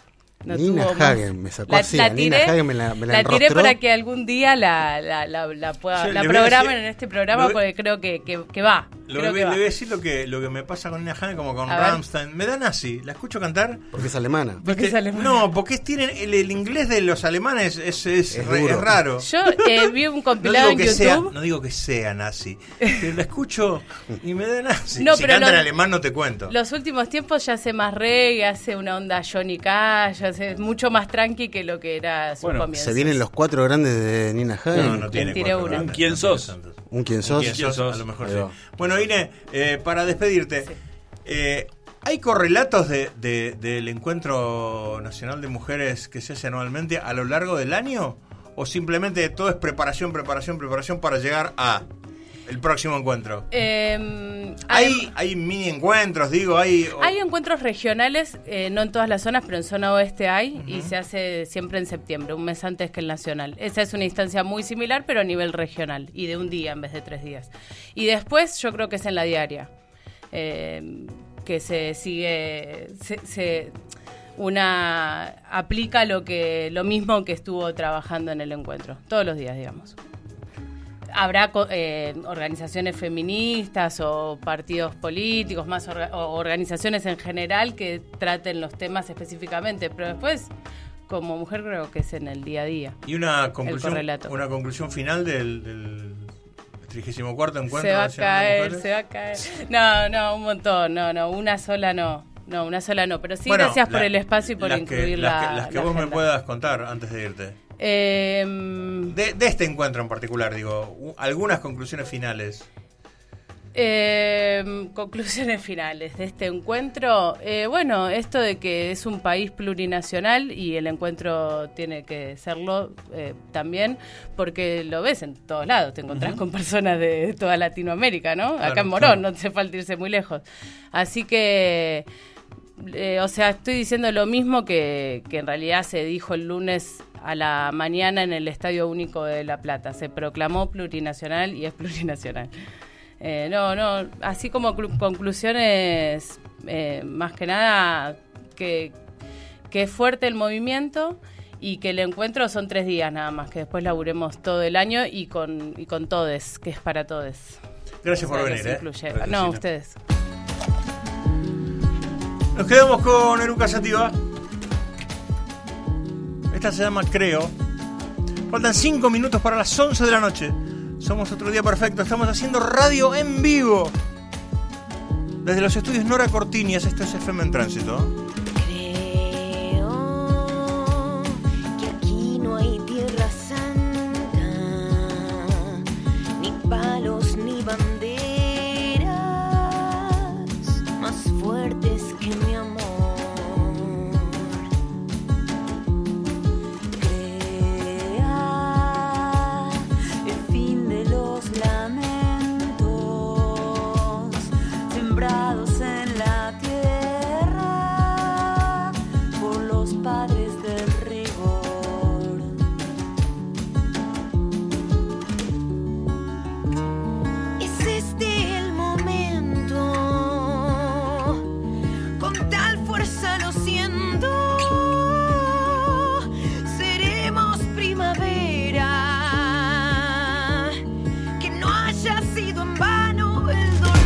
No Nina tuvo Hagen, más. me sacó la, así. la a Nina tiré, Hagen me la, me la la tiré enrostró. para que algún día la, la, la, la, pueda, Yo la le voy a programen decir- en este programa le voy- porque creo que, que, que va. Lo creo que, que le va. voy a decir lo que, lo que me pasa con Nina Hagen como con A ver. Rammstein. Me da nazi. ¿La escucho cantar? Porque es alemana. Porque es alemana. No, porque es- tienen el, el inglés de los alemanes es, es, Es re- duro. es raro. Yo eh, vi un No compilado digo, en que sea, YouTube. no digo que sea nazi, pero la escucho y me da nazi. No, si pero canta en lo- alemán no te cuento. Los últimos tiempos ya hace más reggae, hace una onda Johnny Cash, hace mucho más tranqui que lo que era su Bueno, comienzo. se vienen los cuatro grandes de Nina Hagen. No, no tiene tiré cuatro una. grandes, ¿Quién no sos? tiene tantos. Un quién Un sos. quién sos, a lo mejor Ahí sí. va. Bueno, Ine, eh, para despedirte, eh, ¿hay correlatos de, de- del Encuentro Nacional de Mujeres que se hace anualmente a lo largo del año? ¿O simplemente todo es preparación, preparación, preparación para llegar a el próximo encuentro? Eh, Hay, hay mini encuentros, digo, hay... o- Hay encuentros regionales, eh, no en todas las zonas, pero en zona oeste hay, y se hace siempre en septiembre, un mes antes que el nacional. Esa es una instancia muy similar, pero a nivel regional, y de un día en vez de tres días. Y después yo creo que es en la diaria, eh, que se sigue... Se, se- una aplica lo que lo mismo que estuvo trabajando en el encuentro, todos los días, digamos. Habrá co- eh, organizaciones feministas o partidos políticos, más orga- o organizaciones en general que traten los temas específicamente, pero después, como mujer, creo que es en el día a día. Y una el conclusión, correlato. una conclusión final del, del trigésimo cuarto Encuentro Se va a Nacional de caer, Mujeres. se va a caer. No, no, un montón, no, no, una sola no. No, una sola no, pero sí Bueno, gracias por la- el espacio y por las que- incluir las la que, las que la vos me agenda. puedas contar antes de irte. Eh, De, de este encuentro en particular, digo, u- algunas conclusiones finales. Eh, conclusiones finales de este encuentro. Eh, bueno, esto de que es un país plurinacional y el encuentro tiene que serlo eh, también, porque lo ves en todos lados, te encontrás Ujú. con personas de toda Latinoamérica, ¿no? Claro, Acá en Morón, claro. no te hace falta irse muy lejos. Así que, eh, o sea, estoy diciendo lo mismo que, que en realidad se dijo el lunes a la mañana en el Estadio Único de La Plata. Se proclamó plurinacional y es plurinacional. Eh, no, no, así como clu- conclusiones, eh, más que nada, que, que es fuerte el movimiento y que el encuentro son tres días nada más, que después laburemos todo el año y con, y con todes, que es para todes. Gracias O sea, por que venir, se ¿eh? incluye. Gracias, No, Ina. ustedes. Nos quedamos con Eruca Sativa. Esta se llama Creo. Faltan cinco minutos para las once de la noche. Somos Otro Día Perfecto. Estamos haciendo radio en vivo. Desde los estudios Nora Cortiñas. Esto es F M en Tránsito. Creo que aquí no hay tierra santa, ni palos ni banderas más fuertes que mi amor. Crea el fin de los lamentos sembrados en la tierra por los padres del rigor. Es este el momento, con tal fuerza lo siento, seremos primavera, que no haya sido en vano el dolor.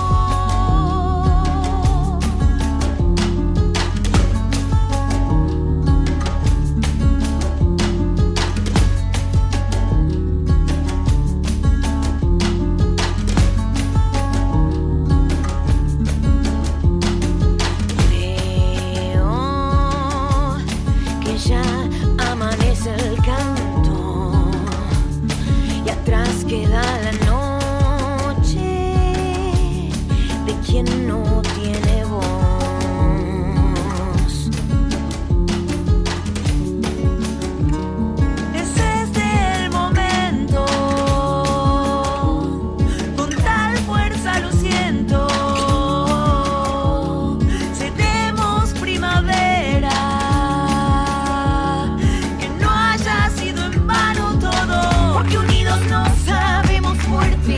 Creo que ya amanece el canto y atrás queda la noche de quien no tiene voz. Es este el momento, con tal fuerza lo siento, seremos primavera, que no haya sido en vano todo, porque unidos nos sabemos fuertes.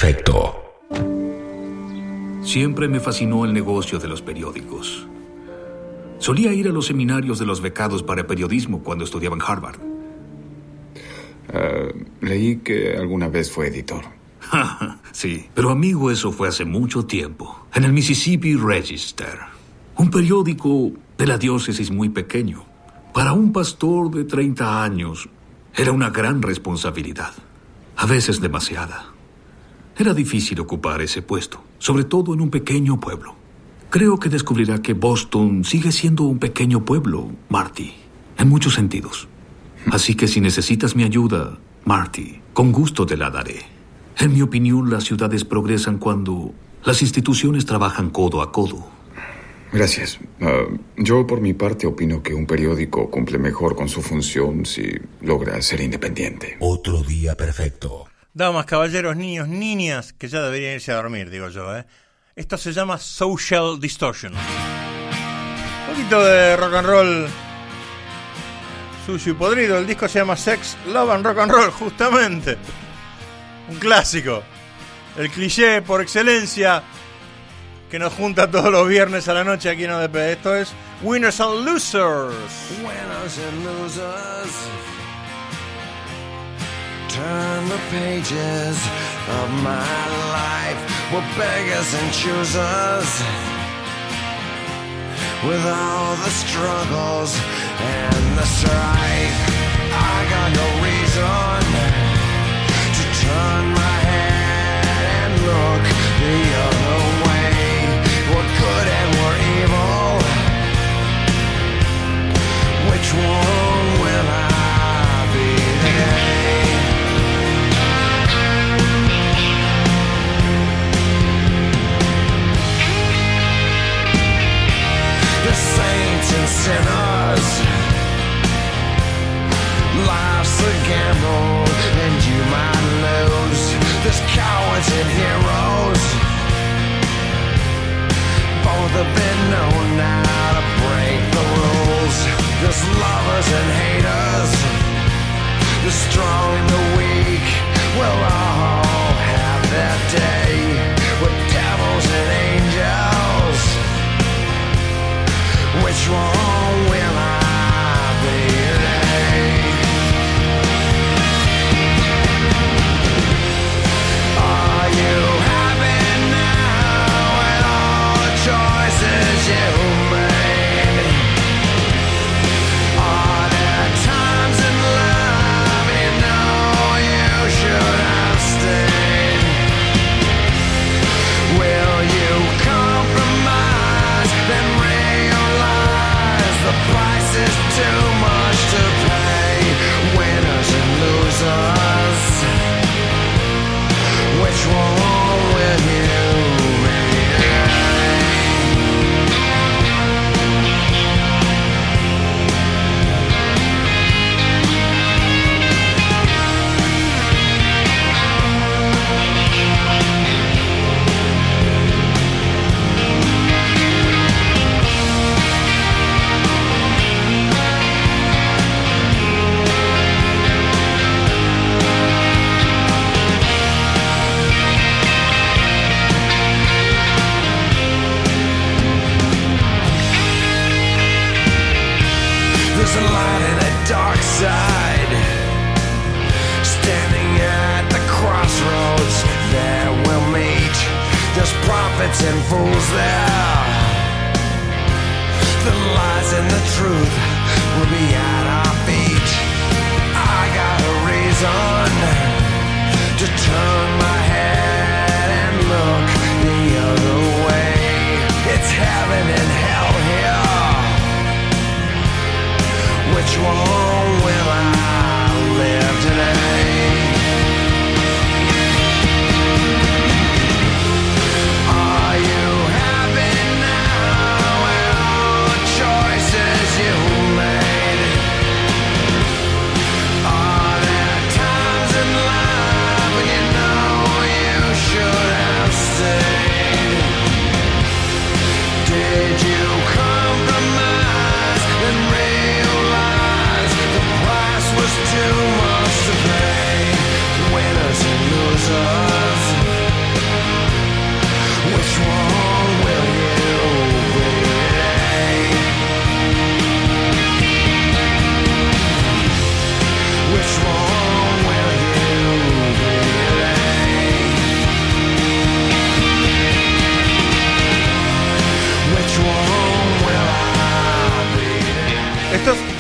perfecto. Siempre me fascinó el negocio de los periódicos. Solía ir a los seminarios de los becados para periodismo cuando estudiaba en Harvard. Uh, leí que alguna vez fue editor. Sí, pero amigo, eso fue hace mucho tiempo. En el Mississippi Register. Un periódico de la diócesis muy pequeño. Para un pastor de treinta años, era una gran responsabilidad. A veces demasiada. Era difícil ocupar ese puesto, sobre todo en un pequeño pueblo. Creo que descubrirá que Boston sigue siendo un pequeño pueblo, Marty, en muchos sentidos. Así que si necesitas mi ayuda, Marty, con gusto te la daré. En mi opinión, las ciudades progresan cuando las instituciones trabajan codo a codo. Gracias. Uh, yo, por mi parte, opino que un periódico cumple mejor con su función si logra ser independiente. Otro día perfecto. Damas, caballeros, niños, niñas, que ya deberían irse a dormir, digo yo, ¿eh? Esto se llama Social Distortion. Un poquito de rock and roll sucio y podrido. El disco se llama Sex, Love and Rock and Roll, justamente. Un clásico. El cliché por excelencia que nos junta todos los viernes a la noche aquí en O D P. Esto es Winners and Losers. Winners and losers. Turn the pages of my life. We're beggars and choosers. With all the struggles and the strife, I got no reason to turn my head and look the other way. We're good and we're evil. Which one will I be today? The saints and sinners. Life's a gamble and you might lose. There's cowards and heroes. Both have been known now to break the rules. There's lovers and haters. The strong and the weak will all have their day. With devils and angels, which one will I be today? Are you happy now with all the choices you made? Are there times in love you know you should have stayed? Will you compromise then realize the price is too much to pay? Winners and losers, which one will you be? There's a light and a dark side. Standing at the crossroads, there we'll meet. There's prophets and fools there. The lies and the truth will be at our feet. I got a reason to turn my head and look the other way. It's heaven and hell here. Which one will I live today? Are you happy now with all the choices you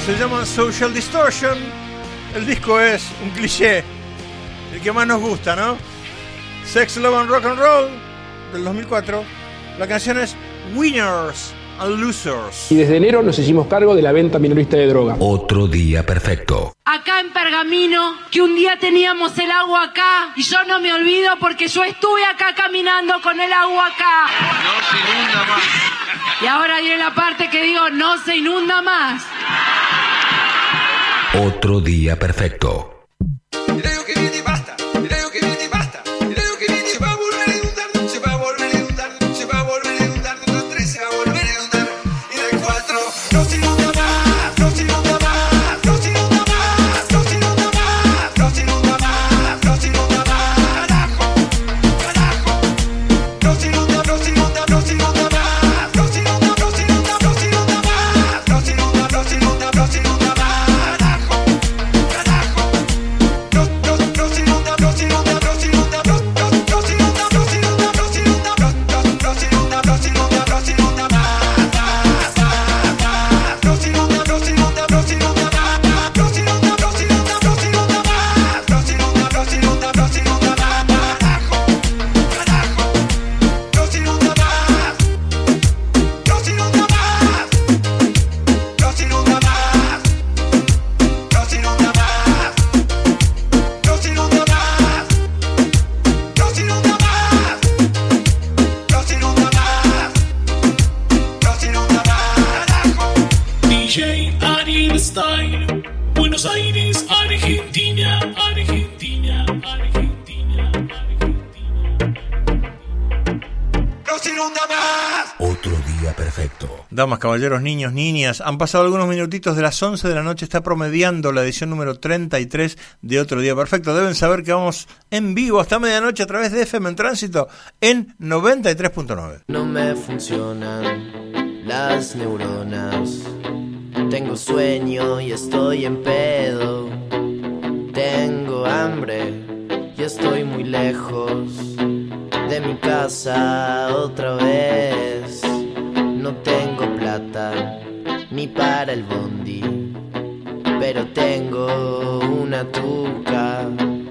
se llama Social Distortion. El disco es un cliché, el que más nos gusta, ¿no? Sex, Love and Rock and Roll del dos mil cuatro. La canción es Winners and Losers. Y desde enero nos hicimos cargo de la venta minorista de droga. Otro día perfecto. Acá en Pergamino, que un día teníamos el agua acá, y yo no me olvido porque yo estuve acá caminando con el agua acá. No se inunda más. Y ahora viene la parte que digo, no se inunda más. Otro día perfecto. Buenos Aires, Argentina, Argentina, Argentina, Argentina. ¡No se inunda más! Otro día perfecto. Damas, caballeros, niños, niñas, han pasado algunos minutitos de las once de la noche, está promediando la edición número treinta y tres de Otro Día Perfecto. Deben saber que vamos en vivo hasta medianoche a través de F M en Tránsito en noventa y tres punto nueve. No me funcionan las neuronas. Tengo sueño y estoy en pedo. Tengo hambre y estoy muy lejos de mi casa otra vez. No tengo plata ni para el bondi, pero tengo una tuca.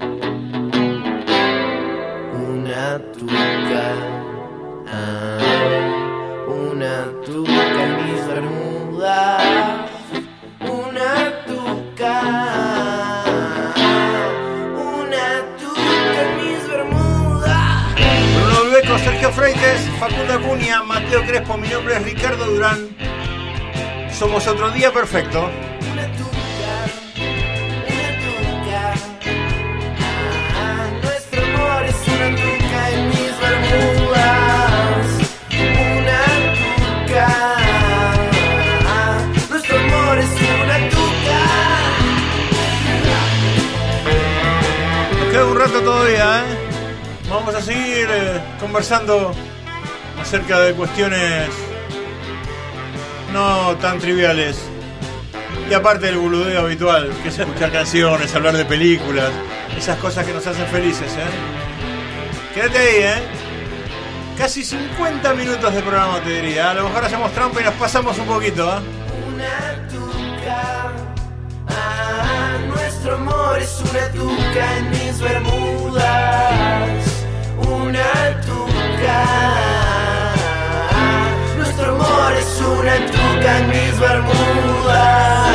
Una tuca. Ah, una tuca en mis bermudas. Una tuca, una tuca en mis bermudas. Bruno Albeco, Sergio Freites, Facundo Acuña, Mateo Crespo, mi nombre es Ricardo Durán. Somos Otro Día Perfecto. Una tuca, una tuca. Ah, nuestro amor es una tuca en mis bermudas. Una tuca. Es una tuca. Nos queda un rato todavía, ¿eh? Vamos a seguir eh, conversando acerca de cuestiones no tan triviales. Y aparte del boludeo habitual, que es escuchar canciones, hablar de películas, esas cosas que nos hacen felices, ¿eh? Quédate ahí, ¿eh? Casi cincuenta minutos de programa, te diría. A lo mejor hacemos trampa y nos pasamos un poquito, ¿eh? Una tuca, ah, nuestro amor es una tuca en mis bermudas. Una tuca, ah, nuestro amor es una tuca en mis bermudas.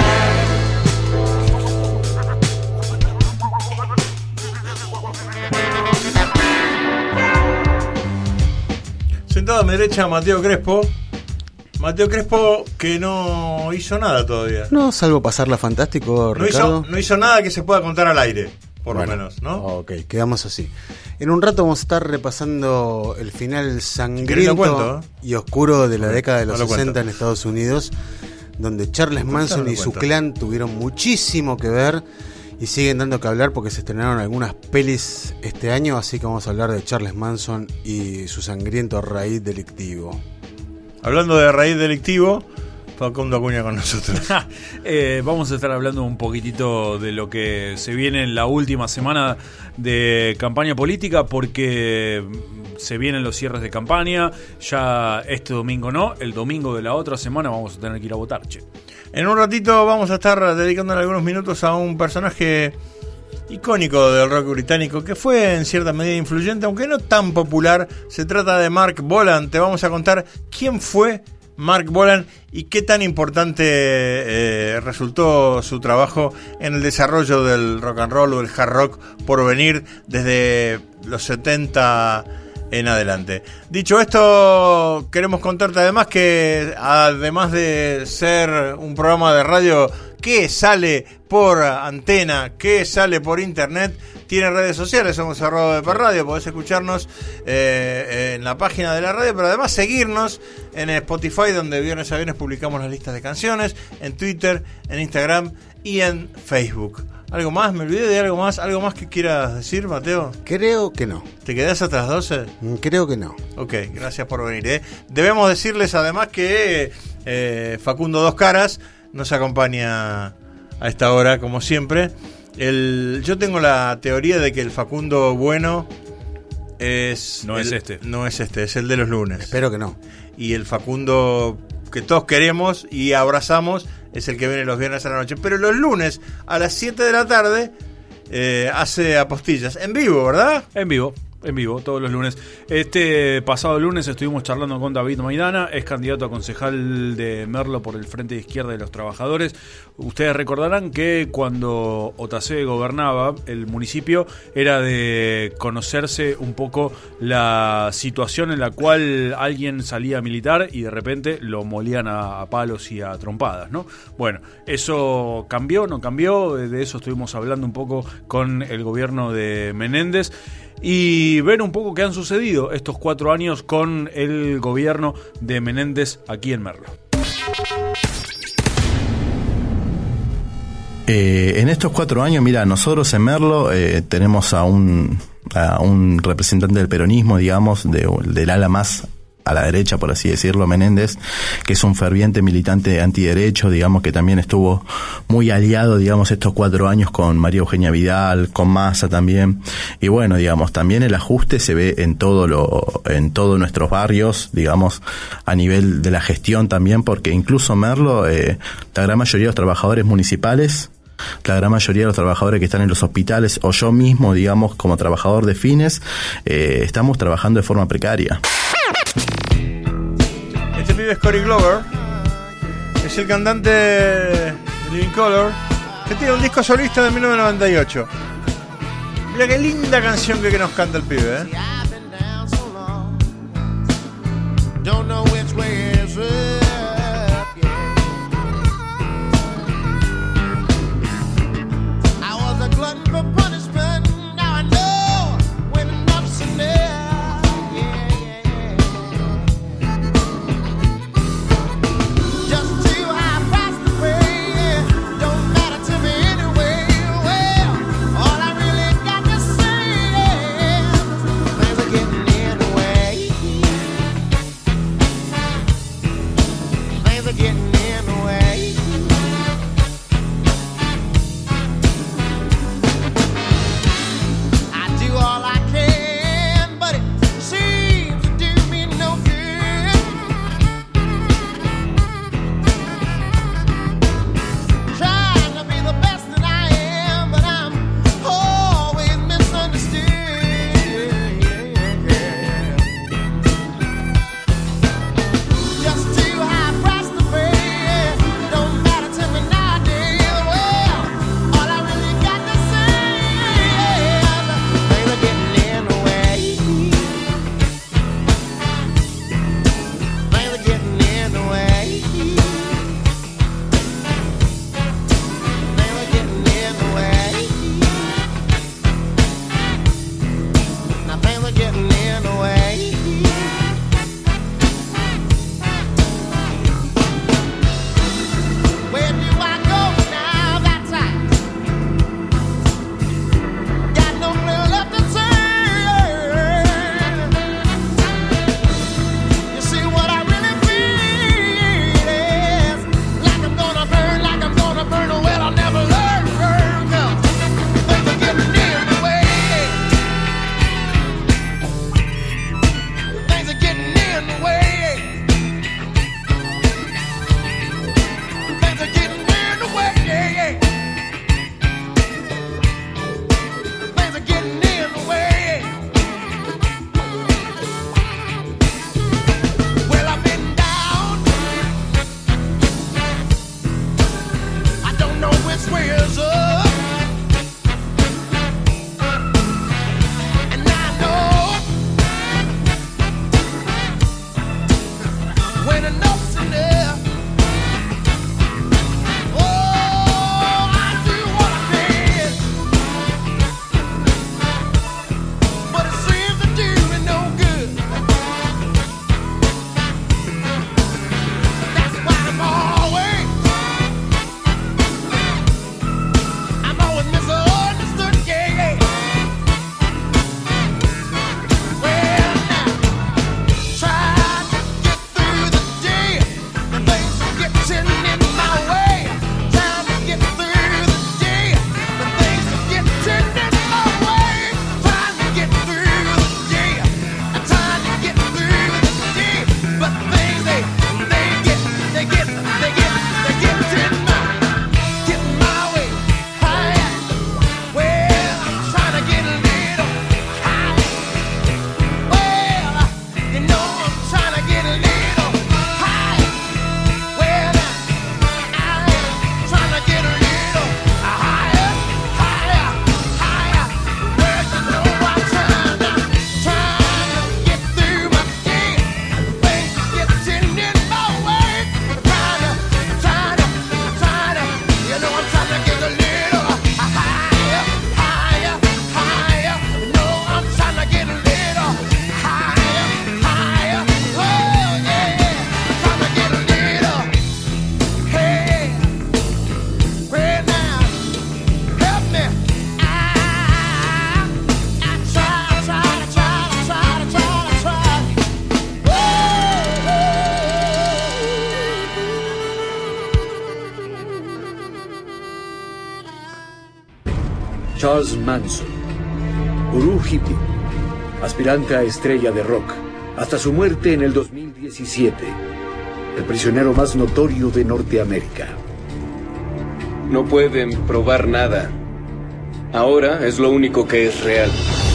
Sentado a mi derecha, Mateo Crespo. Mateo Crespo, que no hizo nada todavía. No, salvo pasarla fantástico, no Ricardo. Hizo, no hizo nada que se pueda contar al aire, por bueno, lo menos, ¿no? Ok, quedamos así. En un rato vamos a estar repasando el final sangriento si cuento, ¿eh? y oscuro de la década de los no sesenta en Estados Unidos, donde Charles Manson no y su cuento. clan tuvieron muchísimo que ver y siguen dando que hablar porque se estrenaron algunas pelis este año, así que vamos a hablar de Charles Manson y su sangriento raíz delictivo. Hablando de raíz delictivo, Facundo Acuña con nosotros. eh, vamos a estar hablando un poquitito de lo que se viene en la última semana de campaña política, porque se vienen los cierres de campaña. Ya este domingo no, el domingo de la otra semana vamos a tener que ir a votar, che. En un ratito vamos a estar dedicándole algunos minutos a un personaje icónico del rock británico que fue en cierta medida influyente, aunque no tan popular. Se trata de Marc Bolan. Te vamos a contar quién fue Marc Bolan y qué tan importante eh, resultó su trabajo en el desarrollo del rock and roll o el hard rock por venir desde los setenta en adelante. Dicho esto, queremos contarte además que, además de ser un programa de radio que sale por antena, que sale por internet, tiene redes sociales. Somos arroba O D P Radio. Podés escucharnos eh, en la página de la radio, pero además seguirnos en Spotify, donde viernes a viernes publicamos las listas de canciones, en Twitter, en Instagram y en Facebook. ¿Algo más? ¿Me olvidé de algo más? ¿Algo más que quieras decir, Mateo? Creo que no. ¿Te quedás hasta las doce? Creo que no. Ok, gracias por venir. ¿eh? Debemos decirles además que eh, Facundo Dos Caras nos acompaña a esta hora, como siempre. El, yo tengo la teoría de que el Facundo bueno es... No el, es este. No es este, es el de los lunes. Espero que no. Y el Facundo que todos queremos y abrazamos es el que viene los viernes a la noche. Pero los lunes a las siete de la tarde eh, hace apostillas. En vivo, ¿verdad? En vivo. En vivo, todos los lunes. Este pasado lunes estuvimos charlando con David Maidana, es candidato a concejal de Merlo por el Frente de Izquierda de los Trabajadores. Ustedes recordarán que cuando Otacé gobernaba el municipio era de conocerse un poco la situación en la cual alguien salía a militar y de repente lo molían a, a palos y a trompadas, ¿no? Bueno, eso cambió, no cambió, de eso estuvimos hablando un poco con el gobierno de Menéndez. Y ver un poco qué han sucedido estos cuatro años con el gobierno de Menéndez aquí en Merlo. Eh, en estos cuatro años, mira, nosotros en Merlo eh, tenemos a un, a un representante del peronismo, digamos, de, del ala más a la derecha, por así decirlo, Menéndez, que es un ferviente militante antiderecho, digamos, que también estuvo muy aliado, digamos, estos cuatro años con María Eugenia Vidal, con Massa también. Y bueno, digamos, también el ajuste se ve en todo lo, en todos nuestros barrios, digamos, a nivel de la gestión también, porque incluso Merlo, eh, la gran mayoría de los trabajadores municipales, la gran mayoría de los trabajadores que están en los hospitales, o yo mismo, digamos, como trabajador de Fines, eh, estamos trabajando de forma precaria. Este pibe es Corey Glover, es el cantante de Living Color, que tiene un disco solista de mil novecientos noventa y ocho. Mira qué linda canción que, que nos canta el pibe, ¿eh? Charles Manson, gurú hippie, aspirante a estrella de rock, hasta su muerte en el dos mil diecisiete, el prisionero más notorio de Norteamérica. No pueden probar nada. Ahora es lo único que es real.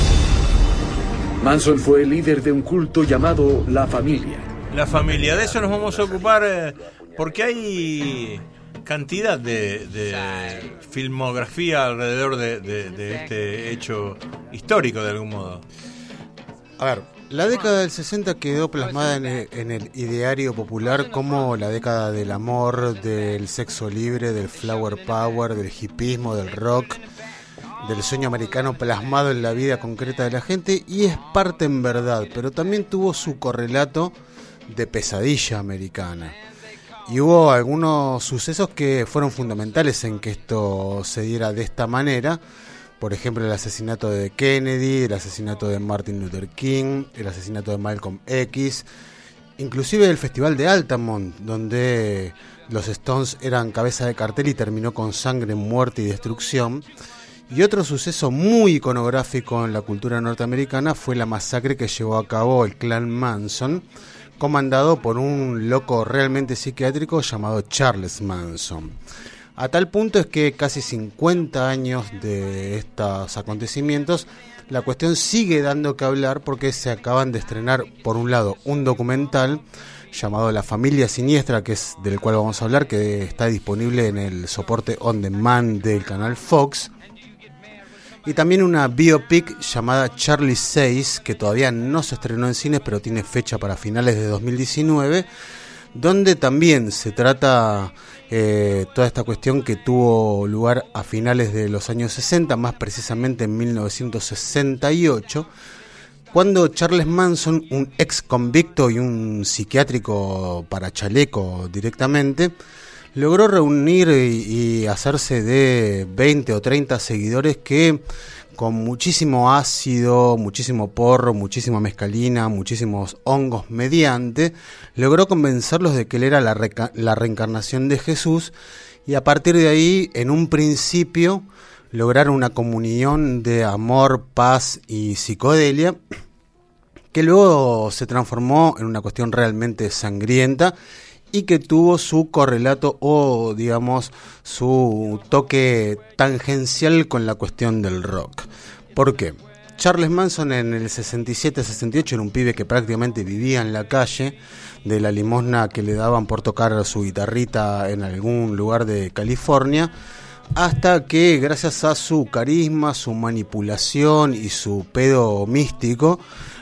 Manson fue el líder de un culto llamado La Familia. La Familia, de eso nos vamos a ocupar eh, porque hay cantidad de, de filmografía alrededor de, de, de este hecho histórico de algún modo. A ver, la década del sesenta quedó plasmada en el, en el ideario popular como la década del amor, del sexo libre, del flower power, del hippismo, del rock, del sueño americano plasmado en la vida concreta de la gente, y es parte en verdad, pero también tuvo su correlato de pesadilla americana. Y hubo algunos sucesos que fueron fundamentales en que esto se diera de esta manera. Por ejemplo, el asesinato de Kennedy, el asesinato de Martin Luther King, el asesinato de Malcolm X, inclusive el Festival de Altamont, donde los Stones eran cabeza de cartel y terminó con sangre, muerte y destrucción. Y otro suceso muy iconográfico en la cultura norteamericana fue la masacre que llevó a cabo el clan Manson, comandado por un loco realmente psiquiátrico llamado Charles Manson. A tal punto es que casi cincuenta años de estos acontecimientos, la cuestión sigue dando que hablar porque se acaban de estrenar, por un lado, un documental llamado La Familia Siniestra, que es del cual vamos a hablar, que está disponible en el soporte on demand del canal Fox, y también una biopic llamada Charlie seis, que todavía no se estrenó en cines, pero tiene fecha para finales de dos mil diecinueve, donde también se trata eh, toda esta cuestión que tuvo lugar a finales de los años sesenta, más precisamente en mil novecientos sesenta y ocho, cuando Charles Manson, un ex convicto y un psiquiátrico para chaleco directamente, logró reunir y, y hacerse de veinte o treinta seguidores que, con muchísimo ácido, muchísimo porro, muchísima mezcalina, muchísimos hongos mediante, logró convencerlos de que él era la, reca- la reencarnación de Jesús, y a partir de ahí, en un principio, lograron una comunión de amor, paz y psicodelia, que luego se transformó en una cuestión realmente sangrienta y que tuvo su correlato o, digamos, su toque tangencial con la cuestión del rock. ¿Por qué? Charles Manson en el sesenta y siete sesenta y ocho era un pibe que prácticamente vivía en la calle, de la limosna que le daban por tocar su guitarrita en algún lugar de California, hasta que, gracias a su carisma, su manipulación y su pedo místico,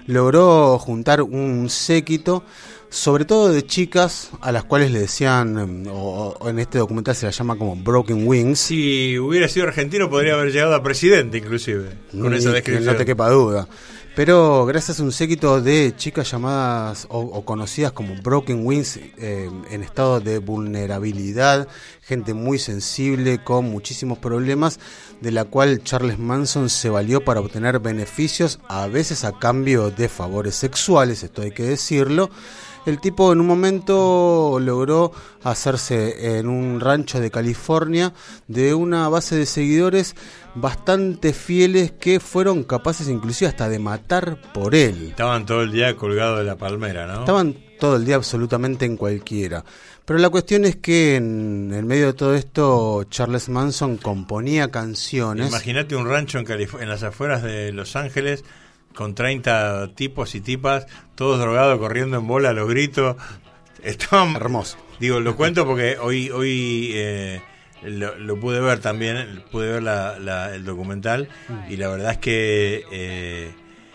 logró juntar un séquito, sobre todo de chicas a las cuales le decían, o, o en este documental se la llama como Broken Wings. Si hubiera sido argentino podría haber llegado a presidente inclusive, con Ni, esa descripción. Que no te quepa duda. Pero gracias a un séquito de chicas llamadas o, o conocidas como Broken Wings, eh, en estado de vulnerabilidad, gente muy sensible, con muchísimos problemas, de la cual Charles Manson se valió para obtener beneficios, a veces a cambio de favores sexuales, esto hay que decirlo. El tipo en un momento logró hacerse en un rancho de California de una base de seguidores bastante fieles que fueron capaces inclusive hasta de matar por él. Estaban todo el día colgados de la palmera, ¿no? Estaban todo el día absolutamente en cualquiera. Pero la cuestión es que en el medio de todo esto Charles Manson componía canciones. Imagínate un rancho en, Calif- en las afueras de Los Ángeles con treinta tipos y tipas, todos drogados, corriendo en bola a los gritos. Estaban hermoso. Digo, lo cuento porque hoy hoy eh, lo, lo pude ver también, pude ver la, la, el documental, y la verdad es que eh,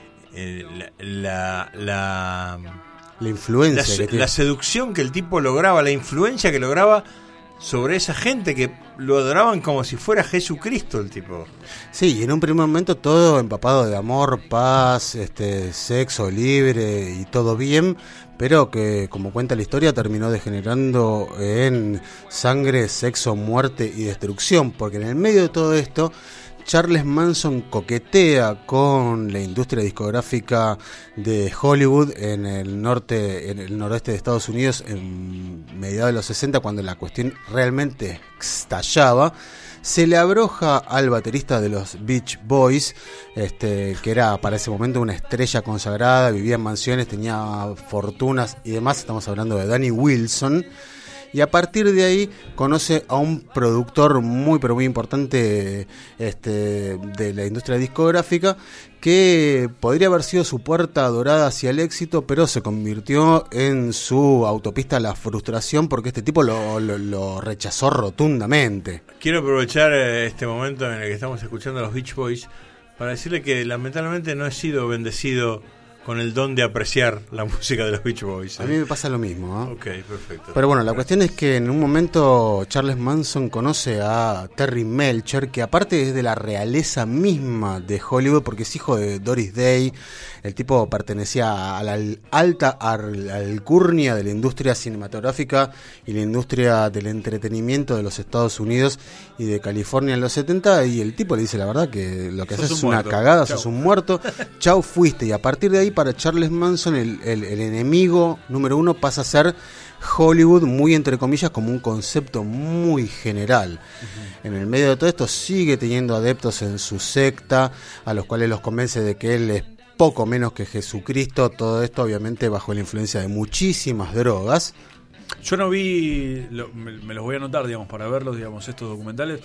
eh, la, la, la la influencia, la, que la seducción que el tipo lograba, la influencia que lograba sobre esa gente que lo adoraban como si fuera Jesucristo el tipo. Sí, y en un primer momento todo empapado de amor, paz, este, sexo libre y todo bien, pero que, como cuenta la historia, terminó degenerando en sangre, sexo, muerte y destrucción, porque en el medio de todo esto Charles Manson coquetea con la industria discográfica de Hollywood en el norte, en el noroeste de Estados Unidos, en mediados de los sesenta, cuando la cuestión realmente estallaba, se le abroja al baterista de los Beach Boys, este, que era para ese momento una estrella consagrada, vivía en mansiones, tenía fortunas y demás. Estamos hablando de Danny Wilson. Y a partir de ahí conoce a un productor muy pero muy importante este, de la industria discográfica, que podría haber sido su puerta dorada hacia el éxito, pero se convirtió en su autopista a la frustración, porque este tipo lo, lo, lo rechazó rotundamente. Quiero aprovechar este momento en el que estamos escuchando a los Beach Boys para decirle que lamentablemente no he sido bendecido con el don de apreciar la música de los Beach Boys. ¿eh? A mí me pasa lo mismo. ¿eh? Ok, perfecto. Pero bueno, la cuestión es que en un momento Charles Manson conoce a Terry Melcher, que aparte es de la realeza misma de Hollywood, porque es hijo de Doris Day. El tipo pertenecía a la alta alcurnia de la industria cinematográfica y la industria del entretenimiento de los Estados Unidos y de California en los setenta, y el tipo le dice la verdad que lo que haces es una cagada, sos un muerto, chau fuiste. Y a partir de ahí, para Charles Manson, el, el, el enemigo número uno pasa a ser Hollywood, muy entre comillas, como un concepto muy general. Uh-huh. En el medio de todo esto sigue teniendo adeptos en su secta, a los cuales los convence de que él es poco menos que Jesucristo. Todo esto obviamente bajo la influencia de muchísimas drogas. Yo no vi, lo, me, me los voy a anotar, digamos, para verlos, digamos, estos documentales,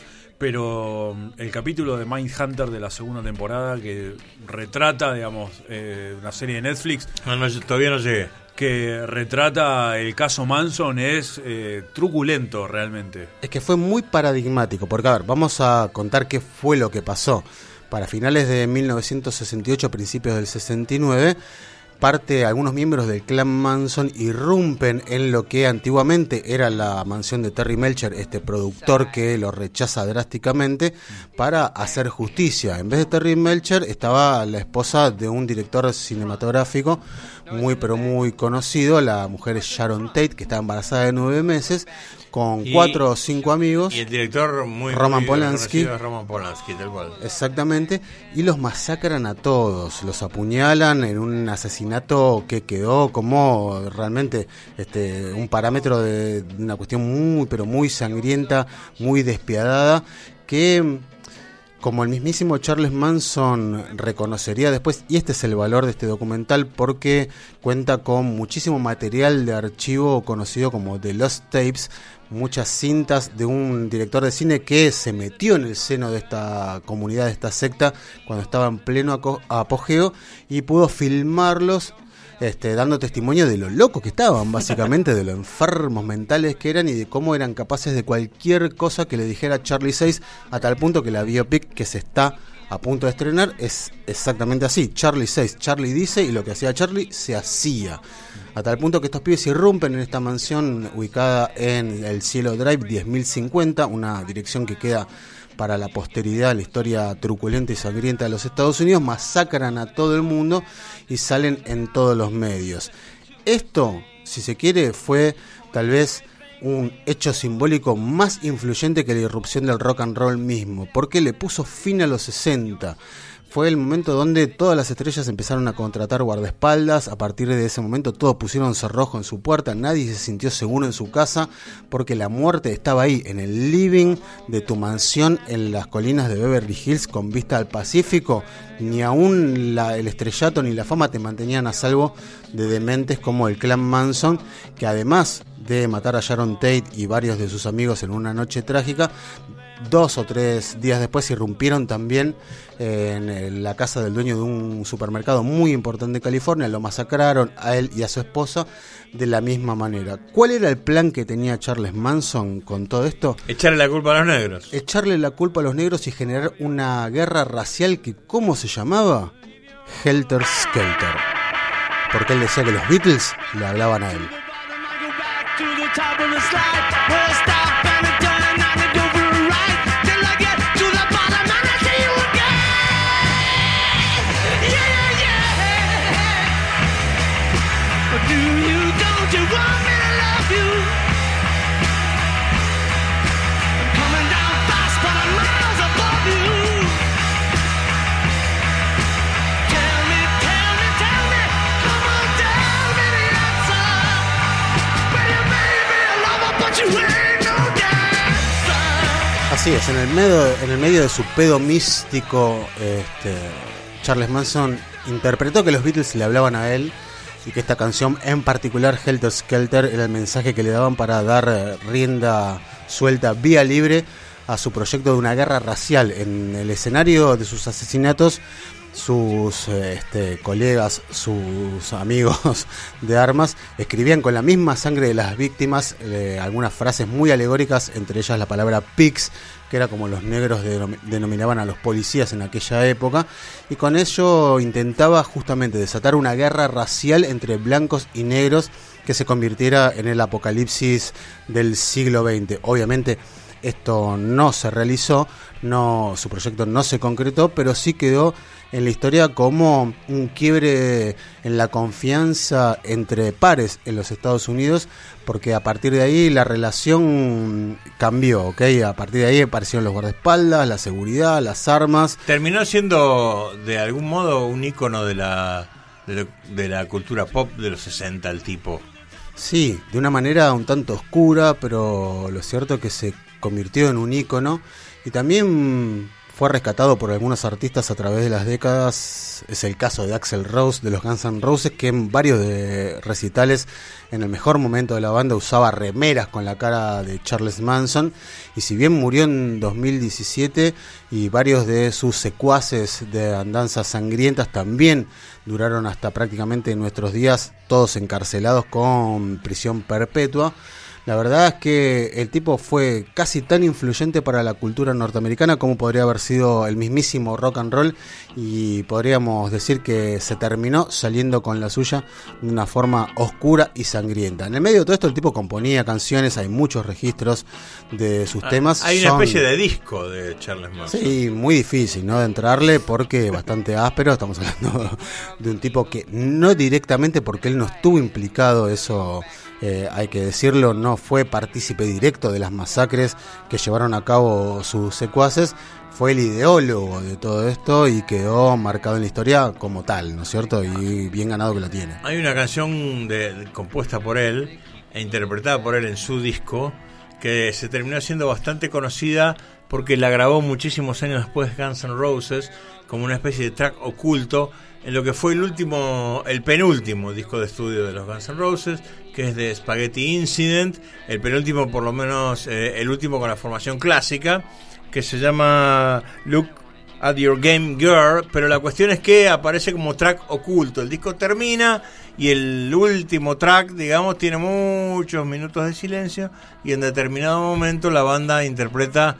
pero el capítulo de Mindhunter de la segunda temporada, que retrata, digamos, eh, una serie de Netflix. No, no, todavía no llegué. Que retrata el caso Manson, es eh, truculento realmente. Es que fue muy paradigmático, porque a ver, vamos a contar qué fue lo que pasó. Para finales de mil novecientos sesenta y ocho, principios del sesenta y nueve, parte, algunos miembros del clan Manson irrumpen en lo que antiguamente era la mansión de Terry Melcher, este productor que lo rechaza drásticamente, para hacer justicia. En vez de Terry Melcher estaba la esposa de un director cinematográfico muy pero muy conocido, la mujer es Sharon Tate, que estaba embarazada de nueve meses, con y, cuatro o cinco amigos. Y el director muy, Roman muy Polanski. Roman Polanski, tal cual. Exactamente. Y los masacran a todos, los apuñalan en un asesinato que quedó como realmente este un parámetro de una cuestión muy pero muy sangrienta, muy despiadada, que como el mismísimo Charles Manson reconocería después, y este es el valor de este documental, porque cuenta con muchísimo material de archivo conocido como The Lost Tapes, muchas cintas de un director de cine que se metió en el seno de esta comunidad, de esta secta, cuando estaba en pleno apogeo, y pudo filmarlos, Este, dando testimonio de lo locos que estaban, básicamente, de lo enfermos mentales que eran y de cómo eran capaces de cualquier cosa que le dijera Charlie seis, a tal punto que la biopic que se está a punto de estrenar es exactamente así. Charlie seis, Charlie dice, y lo que hacía Charlie se hacía. A tal punto que estos pibes irrumpen en esta mansión ubicada en el Cielo Drive diez mil cincuenta, una dirección que queda para la posteridad, la historia truculenta y sangrienta de los Estados Unidos, masacran a todo el mundo y salen en todos los medios. Esto, si se quiere, fue tal vez un hecho simbólico más influyente que la irrupción del rock and roll mismo, porque le puso fin a los sesenta. Fue el momento donde todas las estrellas empezaron a contratar guardaespaldas. A partir de ese momento todos pusieron cerrojo en su puerta, nadie se sintió seguro en su casa, porque la muerte estaba ahí, en el living de tu mansión en las colinas de Beverly Hills con vista al Pacífico. Ni aún la, el estrellato ni la fama te mantenían a salvo de dementes como el clan Manson, que además de matar a Sharon Tate y varios de sus amigos en una noche trágica, dos o tres días después irrumpieron también en la casa del dueño de un supermercado muy importante de California, lo masacraron a él y a su esposa de la misma manera. ¿Cuál era el plan que tenía Charles Manson con todo esto? Echarle la culpa a los negros. Echarle la culpa a los negros y generar una guerra racial que, ¿cómo se llamaba? Helter Skelter. Porque él decía que los Beatles le hablaban a él. Baby, Así es, en el medio, en el medio de su pedo místico, este, Charles Manson interpretó que los Beatles le hablaban a él y que esta canción, en particular Helter Skelter, era el mensaje que le daban para dar rienda suelta, vía libre a su proyecto de una guerra racial. En el escenario de sus asesinatos, sus este, colegas, sus amigos de armas escribían con la misma sangre de las víctimas eh, algunas frases muy alegóricas, entre ellas la palabra pigs, que era como los negros denominaban a los policías en aquella época, y con ello intentaba justamente desatar una guerra racial entre blancos y negros que se convirtiera en el apocalipsis del siglo veinte. Obviamente esto no se realizó, no, su proyecto no se concretó, pero sí quedó en la historia como un quiebre en la confianza entre pares en los Estados Unidos, porque a partir de ahí la relación cambió, ¿ok? A partir de ahí aparecieron los guardaespaldas, la seguridad, las armas. Terminó siendo de algún modo un ícono de la, de, lo, de la cultura pop de los sesenta, el tipo. Sí, de una manera un tanto oscura, pero lo cierto es que se convirtió en un ícono y también fue rescatado por algunos artistas a través de las décadas. Es el caso de Axl Rose de los Guns N' Roses, que en varios de recitales, en el mejor momento de la banda, usaba remeras con la cara de Charles Manson. Y si bien murió en dos mil diecisiete y varios de sus secuaces de andanzas sangrientas también duraron hasta prácticamente nuestros días, todos encarcelados con prisión perpetua, la verdad es que el tipo fue casi tan influyente para la cultura norteamericana como podría haber sido el mismísimo rock and roll, y podríamos decir que se terminó saliendo con la suya de una forma oscura y sangrienta. En el medio de todo esto el tipo componía canciones, hay muchos registros de sus ah, temas. Hay una Son, especie de disco de Charles Manson. Sí, muy difícil, ¿no?, de entrarle, porque bastante áspero. Estamos hablando de un tipo que no directamente, porque él no estuvo implicado, eso Eh, hay que decirlo, no fue partícipe directo de las masacres que llevaron a cabo sus secuaces, fue el ideólogo de todo esto y quedó marcado en la historia como tal, ¿no es cierto? Y bien ganado que lo tiene. Hay una canción de, de, compuesta por él e interpretada por él en su disco que se terminó siendo bastante conocida porque la grabó muchísimos años después Guns N' Roses como una especie de track oculto en lo que fue el último, el penúltimo disco de estudio de los Guns N' Roses, que es de Spaghetti Incident, el penúltimo, por lo menos eh, el último con la formación clásica, que se llama Look at Your Game Girl, pero la cuestión es que aparece como track oculto. El disco termina y el último track, digamos, tiene muchos minutos de silencio y en determinado momento la banda interpreta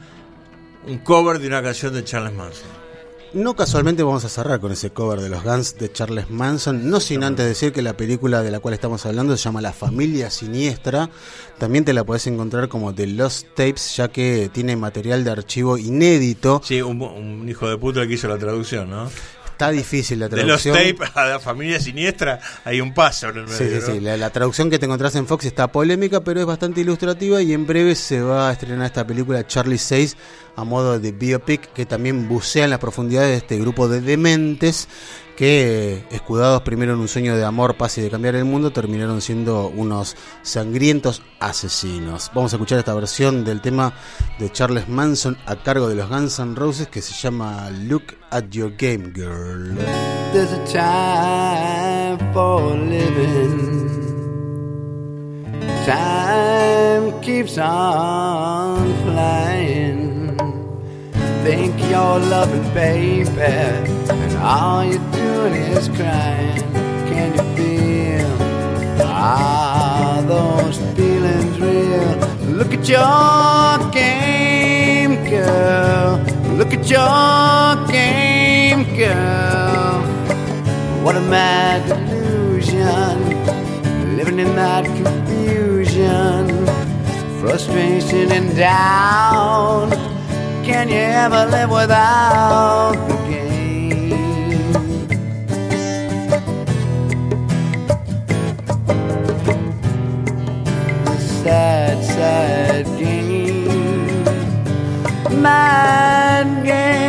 un cover de una canción de Charles Manson. No casualmente vamos a cerrar con ese cover de los Guns de Charles Manson, no sin antes decir que la película de la cual estamos hablando se llama La Familia Siniestra. También te la podés encontrar como The Lost Tapes, ya que tiene material de archivo inédito. Sí, un, un hijo de puta que hizo la traducción, ¿no? Está difícil la traducción. De los tapes a La Familia Siniestra hay un paso en el medio. Sí, sí, ¿no? sí. La, la traducción que te encontrás en Fox está polémica, pero es bastante ilustrativa, y en breve se va a estrenar esta película Charlie seis a modo de biopic, que también bucea en las profundidades de este grupo de dementes que, escudados primero en un sueño de amor, paz y de cambiar el mundo, terminaron siendo unos sangrientos asesinos. Vamos a escuchar esta versión del tema de Charles Manson a cargo de los Guns N' Roses, que se llama Look at Your Game Girl. There's a time for living. Time keeps on flying. Think you're loving, baby, and all you're doing is crying. Can you feel, are those feelings real? Look at your game, girl. Look at your game, girl. What a mad delusion, living in that confusion, frustration and doubt. Can you ever live without the game? The sad, sad game. Mad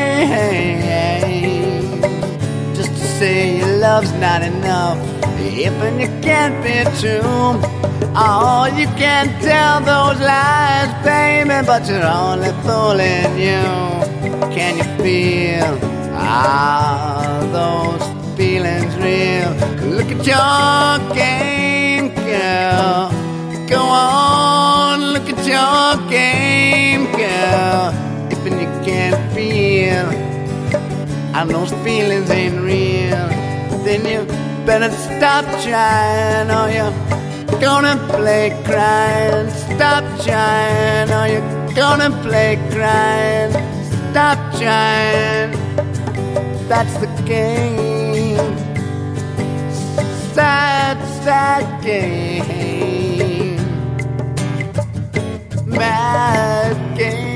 game. Just to say your love's not enough, if and you can't be true. Oh, you can't tell those lies, baby, but you're only fooling you. Can you feel all those feelings real? Look at your game, girl. Go on, look at your game, girl. If you can't feel, and those feelings ain't real, then you better stop trying, or you're gonna play crying. Stop trying, or you're gonna play crying. Stop trying, that's the game. Sad, sad game. Bad game.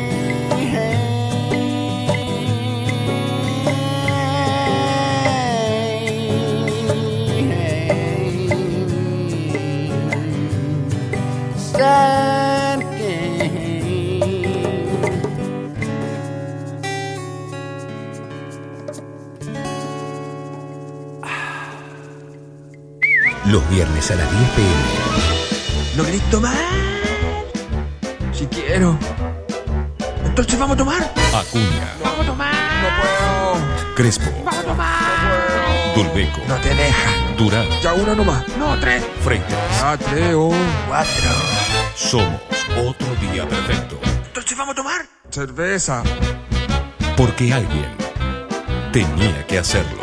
Sad game. Los viernes a las diez pe eme. No grito más. Si quiero. Entonces vamos a tomar. Acuña, Vamos a tomar. No puedo. Crespo, Vamos a tomar. Dulbeco, No te dejan. Durán, Ya uno nomás. No, tres. Freitas. Ah, tres o cuatro. Somos otro día perfecto. Entonces vamos a tomar. Cerveza. Porque alguien tenía que hacerlo.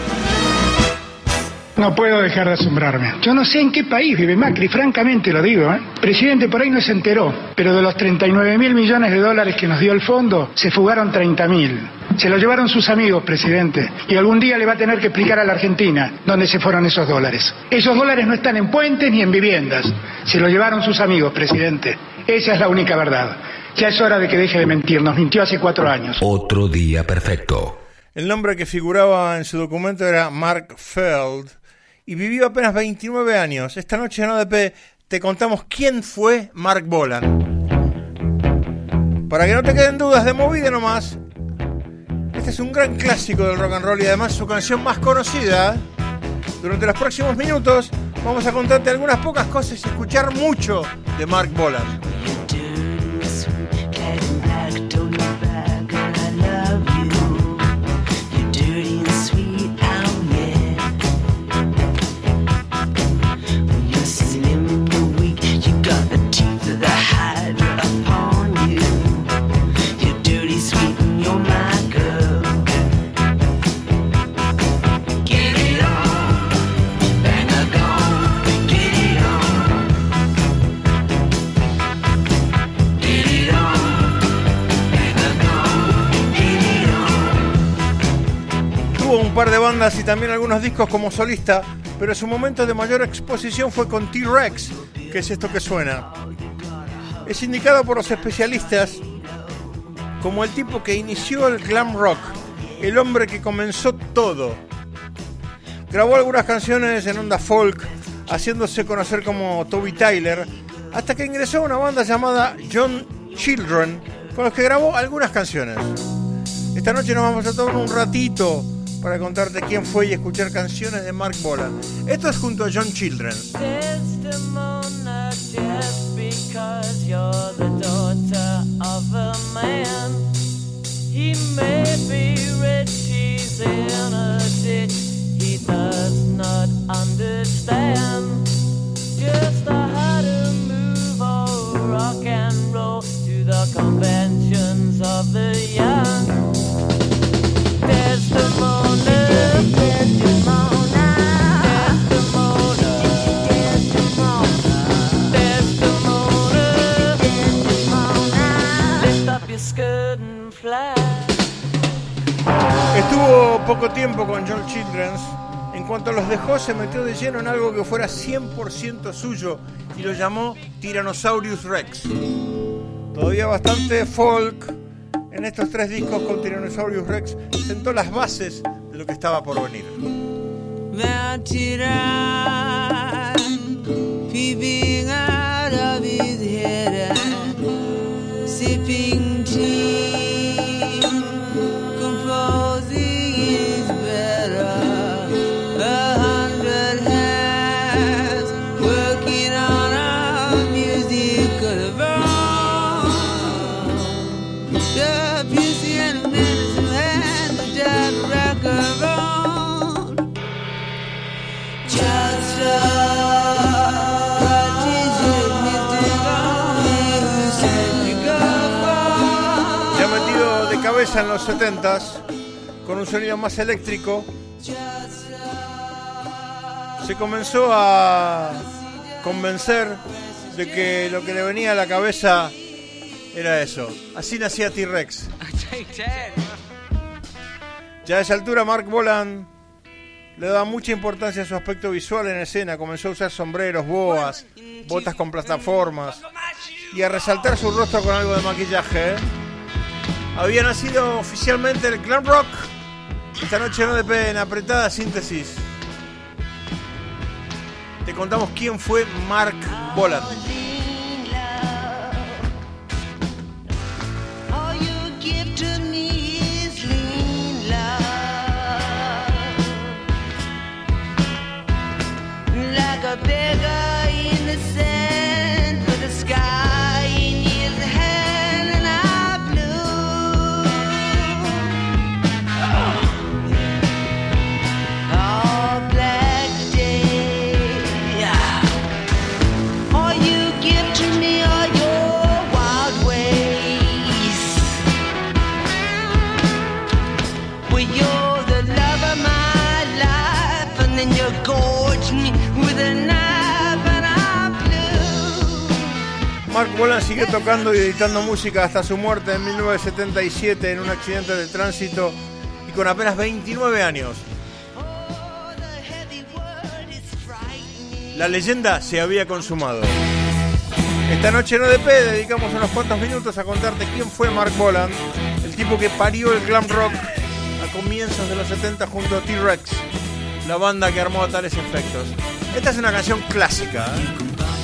No puedo dejar de asombrarme. Yo no sé en qué país vive Macri, francamente lo digo, ¿eh? Presidente, por ahí no se enteró, pero de los treinta y nueve mil millones de dólares que nos dio el fondo, se fugaron treinta mil. Se lo llevaron sus amigos, presidente, y algún día le va a tener que explicar a la Argentina dónde se fueron esos dólares. Esos dólares no están en puentes ni en viviendas. Se lo llevaron sus amigos, presidente. Esa es la única verdad. Ya es hora de que deje de mentir. Nos mintió hace cuatro años. Otro día perfecto. El nombre que figuraba en su documento era Mark Feld y vivió apenas veintinueve años. Esta noche en O D P te contamos quién fue Mark Bolan. Para que no te queden dudas, de movida nomás, este es un gran clásico del rock and roll y además su canción más conocida. Durante los próximos minutos vamos a contarte algunas pocas cosas y escuchar mucho de Mark Bolan. Un par de bandas y también algunos discos como solista, pero su momento de mayor exposición fue con T-Rex, que es esto que suena. Es indicado por los especialistas como el tipo que inició el glam rock, el hombre que comenzó todo. Grabó algunas canciones en onda folk, haciéndose conocer como Toby Tyler, hasta que ingresó a una banda llamada John Children, con los que grabó algunas canciones. Esta noche nos vamos a tomar un ratito para contarte quién fue y escuchar canciones de Mark Bolan. Esto es junto a John Children. Desdemona, just because you're the daughter of a man, he may be rich, he's in a ditch, he does not understand just how to move all rock and roll to the conventions of the young. Desdemona, Desdemona, Desdemona, Desdemona, Desdemona, Desdemona, lift up your skirt and fly. Estuvo poco tiempo con John Children. En cuanto los dejó, se metió de lleno en algo que fuera cien por ciento suyo y lo llamó Tyrannosaurus Rex. Todavía bastante folk. En estos tres discos con Tyrannosaurus Rex sentó las bases de lo que estaba por venir. Mounted on, peeping out of his head, sipping tea, composing his better. A hundred hands working on a musical verse. cabeza en los setentas, con un sonido más eléctrico, se comenzó a convencer de que lo que le venía a la cabeza era eso. Así nacía T-Rex. Ya a esa altura Mark Bolan le daba mucha importancia a su aspecto visual en escena. Comenzó a usar sombreros, boas, botas con plataformas y a resaltar su rostro con algo de maquillaje, ¿eh? Había nacido oficialmente el glam rock. Esta noche no de P, en apretada síntesis te contamos quién fue Mark Bolan. A beggar innocent with the sky in his hand and I blue. All black day. All you give to me are your wild ways. Well, you're the love of my life, and then you gorge me with a knife and I blew. Mark Bolan siguió tocando y editando música hasta su muerte en mil novecientos setenta y siete en un accidente de tránsito y con apenas veintinueve años. La leyenda se había consumado. Esta noche no de P dedicamos unos cuantos minutos a contarte quién fue Mark Bolan, el tipo que parió el glam rock a comienzos de los setenta junto a T-Rex, la banda que armó tales efectos. Esta es una canción clásica, ¿eh?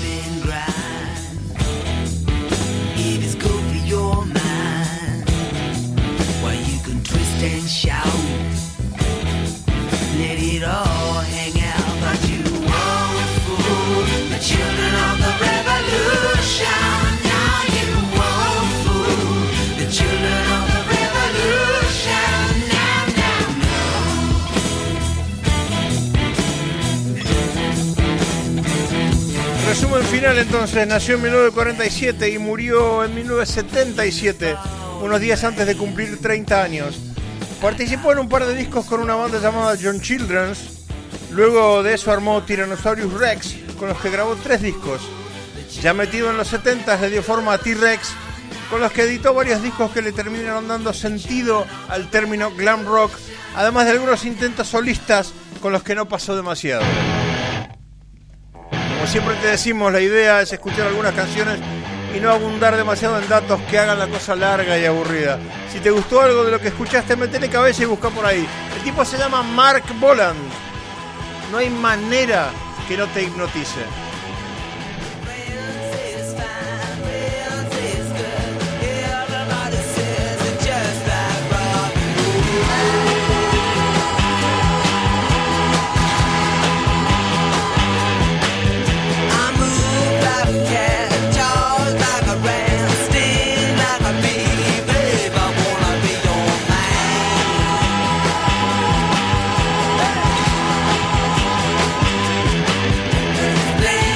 Resumen final entonces, nació en mil novecientos cuarenta y siete y murió en mil novecientos setenta y siete, unos días antes de cumplir treinta años. Participó en un par de discos con una banda llamada John Children's. Luego de eso armó Tyrannosaurus Rex, con los que grabó tres discos. Ya metido en los setenta le dio forma a T-Rex, con los que editó varios discos que le terminaron dando sentido al término glam rock, además de algunos intentos solistas con los que no pasó demasiado. Como siempre te decimos, la idea es escuchar algunas canciones y no abundar demasiado en datos que hagan la cosa larga y aburrida. Si te gustó algo de lo que escuchaste, metele cabeza y busca por ahí. El tipo se llama Mark Bolan. No hay manera que no te hipnotice. Play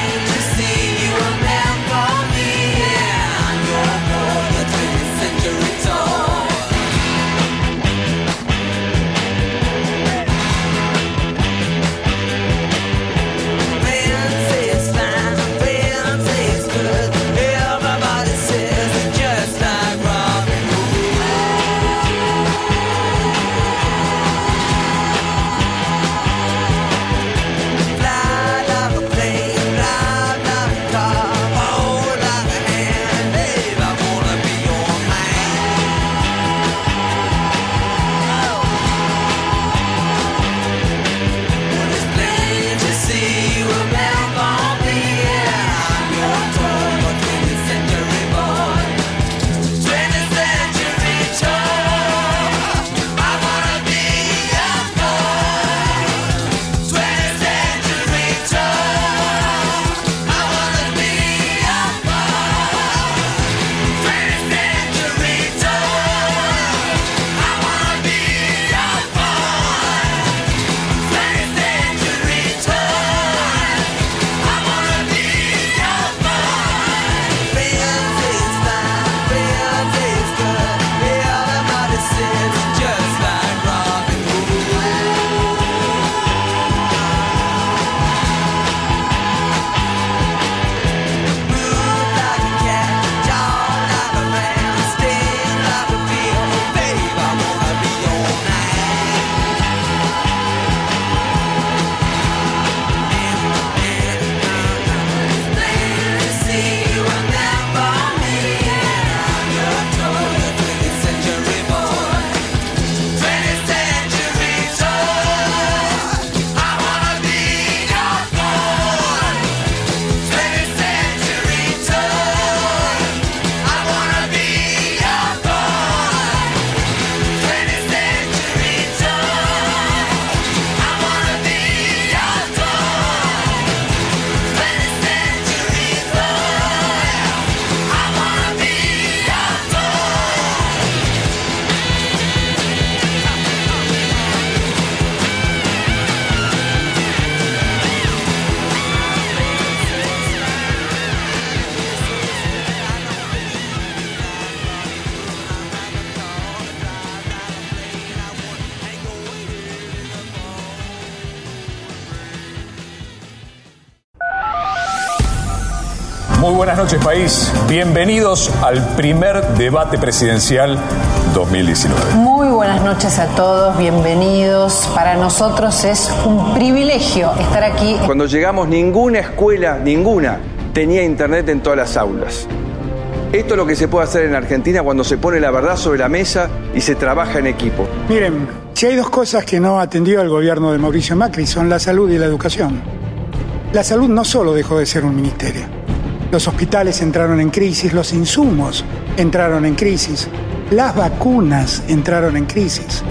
Muy buenas noches, país. Bienvenidos al primer debate presidencial dos mil diecinueve. Muy buenas noches a todos, bienvenidos. Para nosotros es un privilegio estar aquí. Cuando llegamos, ninguna escuela, ninguna, tenía internet en todas las aulas. Esto es lo que se puede hacer en Argentina cuando se pone la verdad sobre la mesa y se trabaja en equipo. Miren, si hay dos cosas que no atendió el gobierno de Mauricio Macri, son la salud y la educación. La salud no solo dejó de ser un ministerio. Los hospitales entraron en crisis, los insumos entraron en crisis, las vacunas entraron en crisis.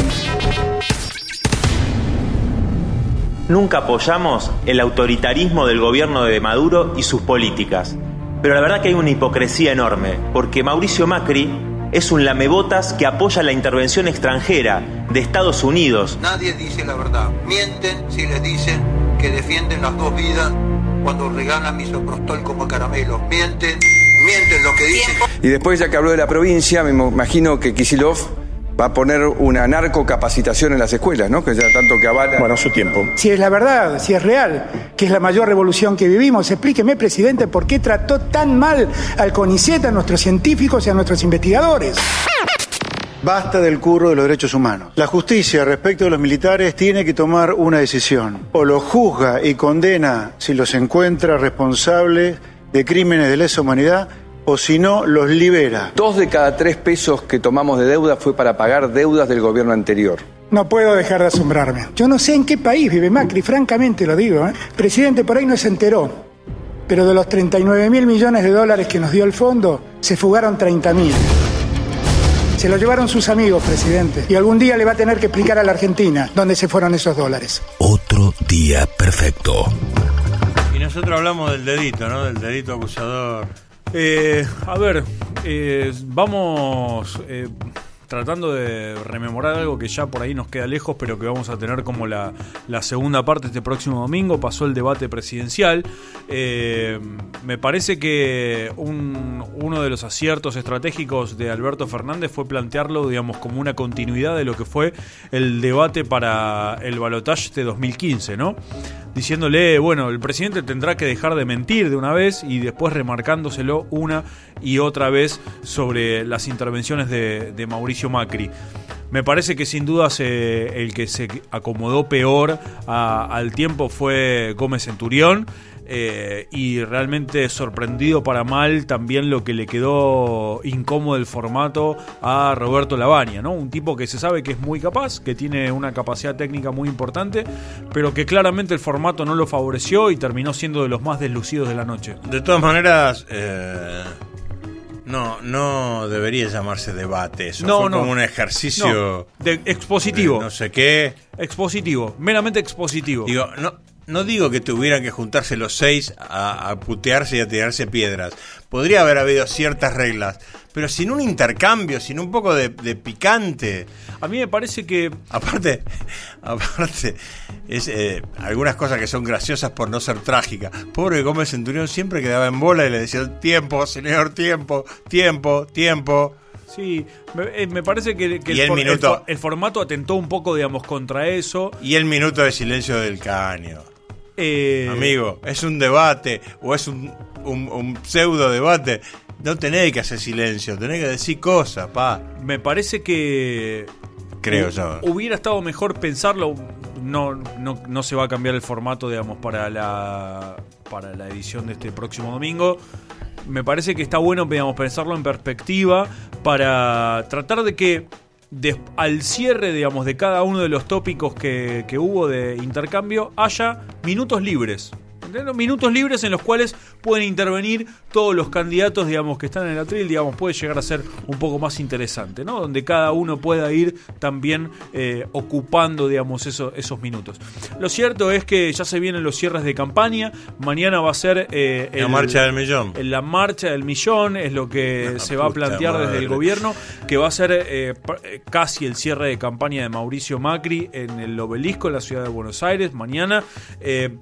Nunca apoyamos el autoritarismo del gobierno de Maduro y sus políticas. Pero la verdad que hay una hipocresía enorme, porque Mauricio Macri es un lamebotas que apoya la intervención extranjera de Estados Unidos. Nadie dice la verdad. Mienten si les dicen que defienden las dos vidas cuando regalan misoprostol como caramelo. Mienten, mienten lo que dicen. Y después, ya que habló de la provincia, me imagino que Kicillof va a poner una narcocapacitación en las escuelas, ¿no? Que ya tanto que avala. Bueno, su tiempo. Si es la verdad, si es real, que es la mayor revolución que vivimos, explíqueme, presidente, por qué trató tan mal al CONICET, a nuestros científicos y a nuestros investigadores. Basta del curro de los derechos humanos. La justicia respecto de los militares tiene que tomar una decisión. O los juzga y condena si los encuentra responsables de crímenes de lesa humanidad, o si no, los libera. Dos de cada tres pesos que tomamos de deuda fue para pagar deudas del gobierno anterior. No puedo dejar de asombrarme. Yo no sé en qué país vive Macri, francamente lo digo, ¿eh? Presidente, por ahí no se enteró, pero de los treinta y nueve mil millones de dólares que nos dio el fondo, se fugaron treinta mil. Se lo llevaron sus amigos, presidente. Y algún día le va a tener que explicar a la Argentina dónde se fueron esos dólares. Otro día perfecto. Y nosotros hablamos del dedito, ¿no? Del dedito acusador. Eh, a ver, eh, vamos eh, tratando de rememorar algo que ya por ahí nos queda lejos, pero que vamos a tener como la, la segunda parte este próximo domingo. Pasó el debate presidencial. Eh, me parece que un, uno de los aciertos estratégicos de Alberto Fernández fue plantearlo, digamos, como una continuidad de lo que fue el debate para el balotaje de dos mil quince, ¿no? Diciéndole, bueno, el presidente tendrá que dejar de mentir de una vez, y después remarcándoselo una y otra vez sobre las intervenciones de, de Mauricio Macri. Me parece que sin dudas eh, el que se acomodó peor a, al tiempo fue Gómez Centurión. Eh, y realmente sorprendido para mal también lo que le quedó incómodo el formato a Roberto Lavagna, ¿no? Un tipo que se sabe que es muy capaz, que tiene una capacidad técnica muy importante, pero que claramente el formato no lo favoreció y terminó siendo de los más deslucidos de la noche. De todas maneras, eh, no, no debería llamarse debate. Eso no, fue no, como un ejercicio no, de expositivo. De no sé qué. Expositivo, meramente expositivo. Digo, no. No digo que tuvieran que juntarse los seis a, a putearse y a tirarse piedras. Podría haber habido ciertas reglas, pero sin un intercambio, sin un poco de, de picante. A mí me parece que... Aparte, aparte es eh, algunas cosas que son graciosas por no ser trágicas. Pobre Gómez Centurión siempre quedaba en bola y le decía, tiempo, señor, tiempo, tiempo, tiempo. Sí, me, me parece que, que el, el, for, minuto, el, el formato atentó un poco, digamos, contra eso. Y el minuto de silencio del Caño. Eh... Amigo, es un debate o es un, un, un pseudo debate. No tenés que hacer silencio, tenés que decir cosas, pa. Me parece que... Creo yo. Hubiera estado mejor pensarlo. No, no, no se va a cambiar el formato, digamos, para la, para la edición de este próximo domingo. Me parece que está bueno, digamos, pensarlo en perspectiva para tratar de que de, al cierre, digamos, de cada uno de los tópicos que, que hubo de intercambio haya minutos libres. ¿Entiendes? Minutos libres en los cuales pueden intervenir todos los candidatos, digamos, que están en el atril, digamos, puede llegar a ser un poco más interesante, ¿no? Donde cada uno pueda ir también eh, ocupando, digamos, eso, esos minutos. Lo cierto es que ya se vienen los cierres de campaña. Mañana va a ser eh, el, la marcha del millón. La marcha del millón es lo que se va a plantear desde el gobierno, que va a ser eh, casi el cierre de campaña de Mauricio Macri en el Obelisco, en la ciudad de Buenos Aires, mañana. Eh,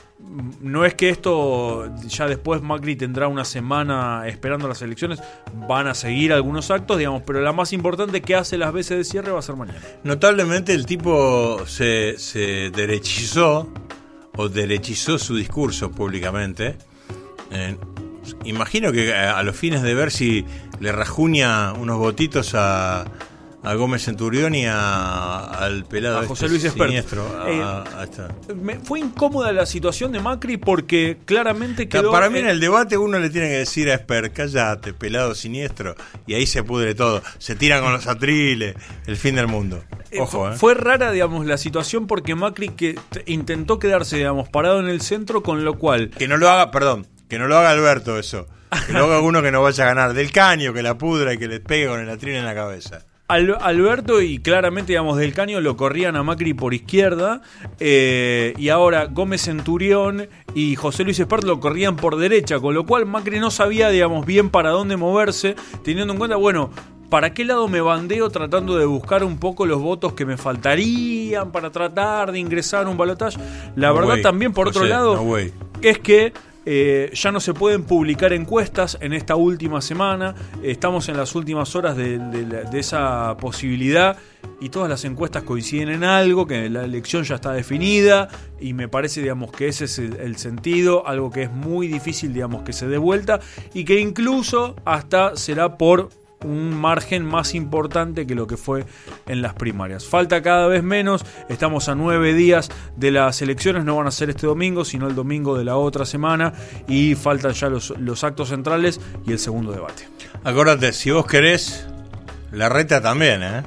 No es que esto ya después Macri tendrá una semana esperando las elecciones, van a seguir algunos actos, digamos, pero la más importante que hace las veces de cierre va a ser mañana. Notablemente el tipo se, se derechizó o derechizó su discurso públicamente. Eh, imagino que a, a los fines de ver si le rajuña unos votitos a, a Gómez Centurión y a, al pelado a José este Luis Espert. siniestro. A, Eh, a esta. Me fue incómoda la situación de Macri porque claramente quedó... Para mí en eh, el debate uno le tiene que decir a Espert, cállate, pelado siniestro, y ahí se pudre todo. Se tiran con los atriles, el fin del mundo. Ojo, eh. eh. Fue rara, digamos, la situación porque Macri que t- intentó quedarse, digamos, parado en el centro, con lo cual... Que no lo haga, perdón, que no lo haga Alberto eso. Que lo haga uno que no vaya a ganar. Del Caño, que la pudra y que le pegue con el atril en la cabeza. Al- Alberto y claramente, digamos, Del Caño lo corrían a Macri por izquierda, eh, y ahora Gómez Centurión y José Luis Espert lo corrían por derecha, con lo cual Macri no sabía, digamos, bien para dónde moverse, teniendo en cuenta, bueno, ¿para qué lado me bandeo tratando de buscar un poco los votos que me faltarían para tratar de ingresar a un balotaje? La No verdad way, también, por José, otro lado, no way. es que Eh, ya no se pueden publicar encuestas en esta última semana. Estamos en las últimas horas de, de, de esa posibilidad y todas las encuestas coinciden en algo, que la elección ya está definida, y me parece, digamos, que ese es el, el sentido, algo que es muy difícil, digamos, que se dé vuelta y que incluso hasta será por un margen más importante que lo que fue en las primarias. Falta cada vez menos, estamos a nueve días de las elecciones, no van a ser este domingo, sino el domingo de la otra semana, y faltan ya los, los actos centrales y el segundo debate. Acordate, si vos querés, la reta también, ¿eh?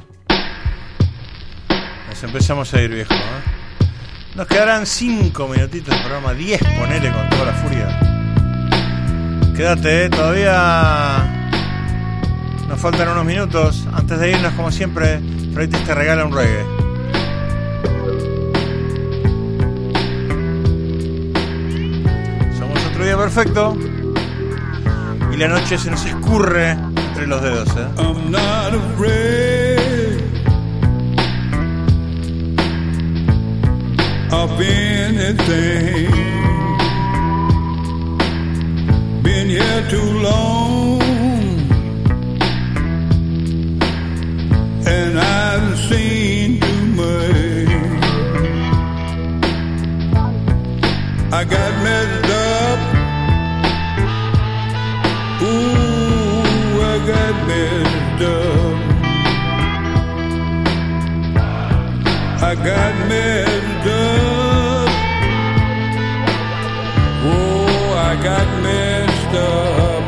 Nos empezamos a ir, viejo, ¿eh? Nos quedarán cinco minutitos de programa, diez, ponele con toda la furia. Quédate, ¿eh? Todavía... Nos faltan unos minutos. Antes de irnos, como siempre, Freites te regala un reggae. Somos otro día perfecto. Y la noche se nos escurre entre los dedos, ¿eh? I'm not afraid of anything. Been here too long. And I've seen too much. I got messed up. Ooh, I got messed up. I got messed up. Oh, I got messed up.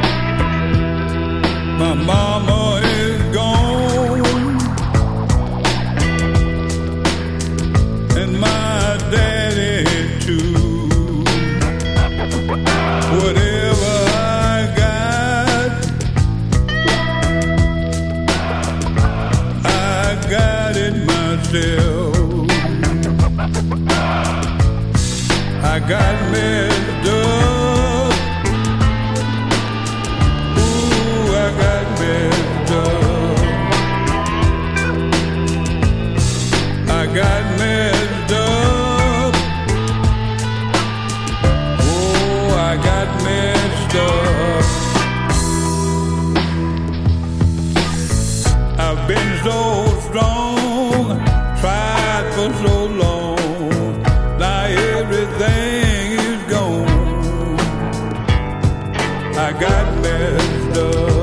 My mama is gone. And my daddy too. Whatever I got, I got it myself. I got messed up. Ooh, I got messed up. I got messed up. Oh, I got messed up. I've been so strong, tried for so long. Now everything is gone. I got messed up.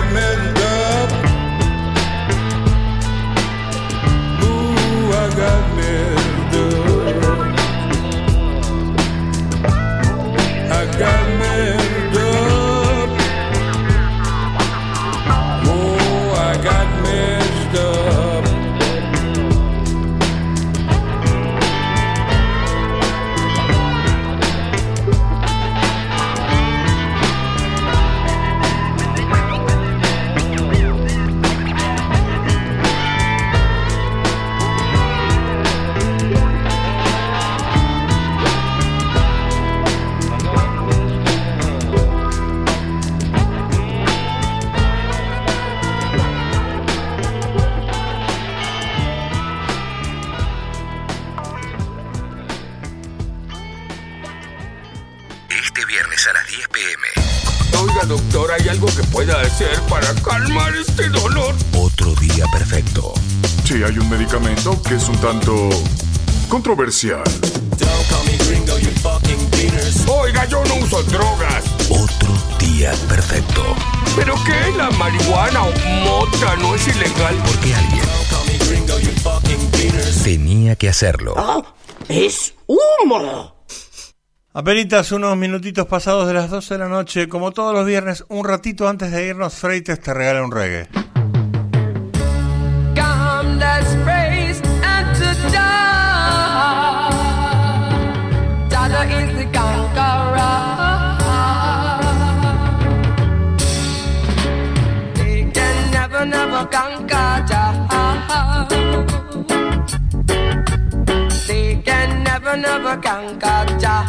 messed up. Ooh, I got messed up. I got messed up. Oh, I got messed up. Este viernes a las diez pe eme. Oiga, doctor, ¿hay algo que pueda hacer para calmar este dolor? Otro día perfecto. Sí, hay un medicamento que es un tanto controversial. Oiga, yo no uso drogas. Otro día perfecto. ¿Pero qué? ¿La marihuana o mota no es ilegal? Porque alguien tenía que hacerlo. ¡Ah! ¡Es humo! Apenitas unos minutitos pasados de las doce de la noche, como todos los viernes, un ratito antes de irnos, Freites te regala un reggae. Come, let's praise and to die. Dada is the conqueror. They can never, never conquer Jah. They can never, never conquer Jah.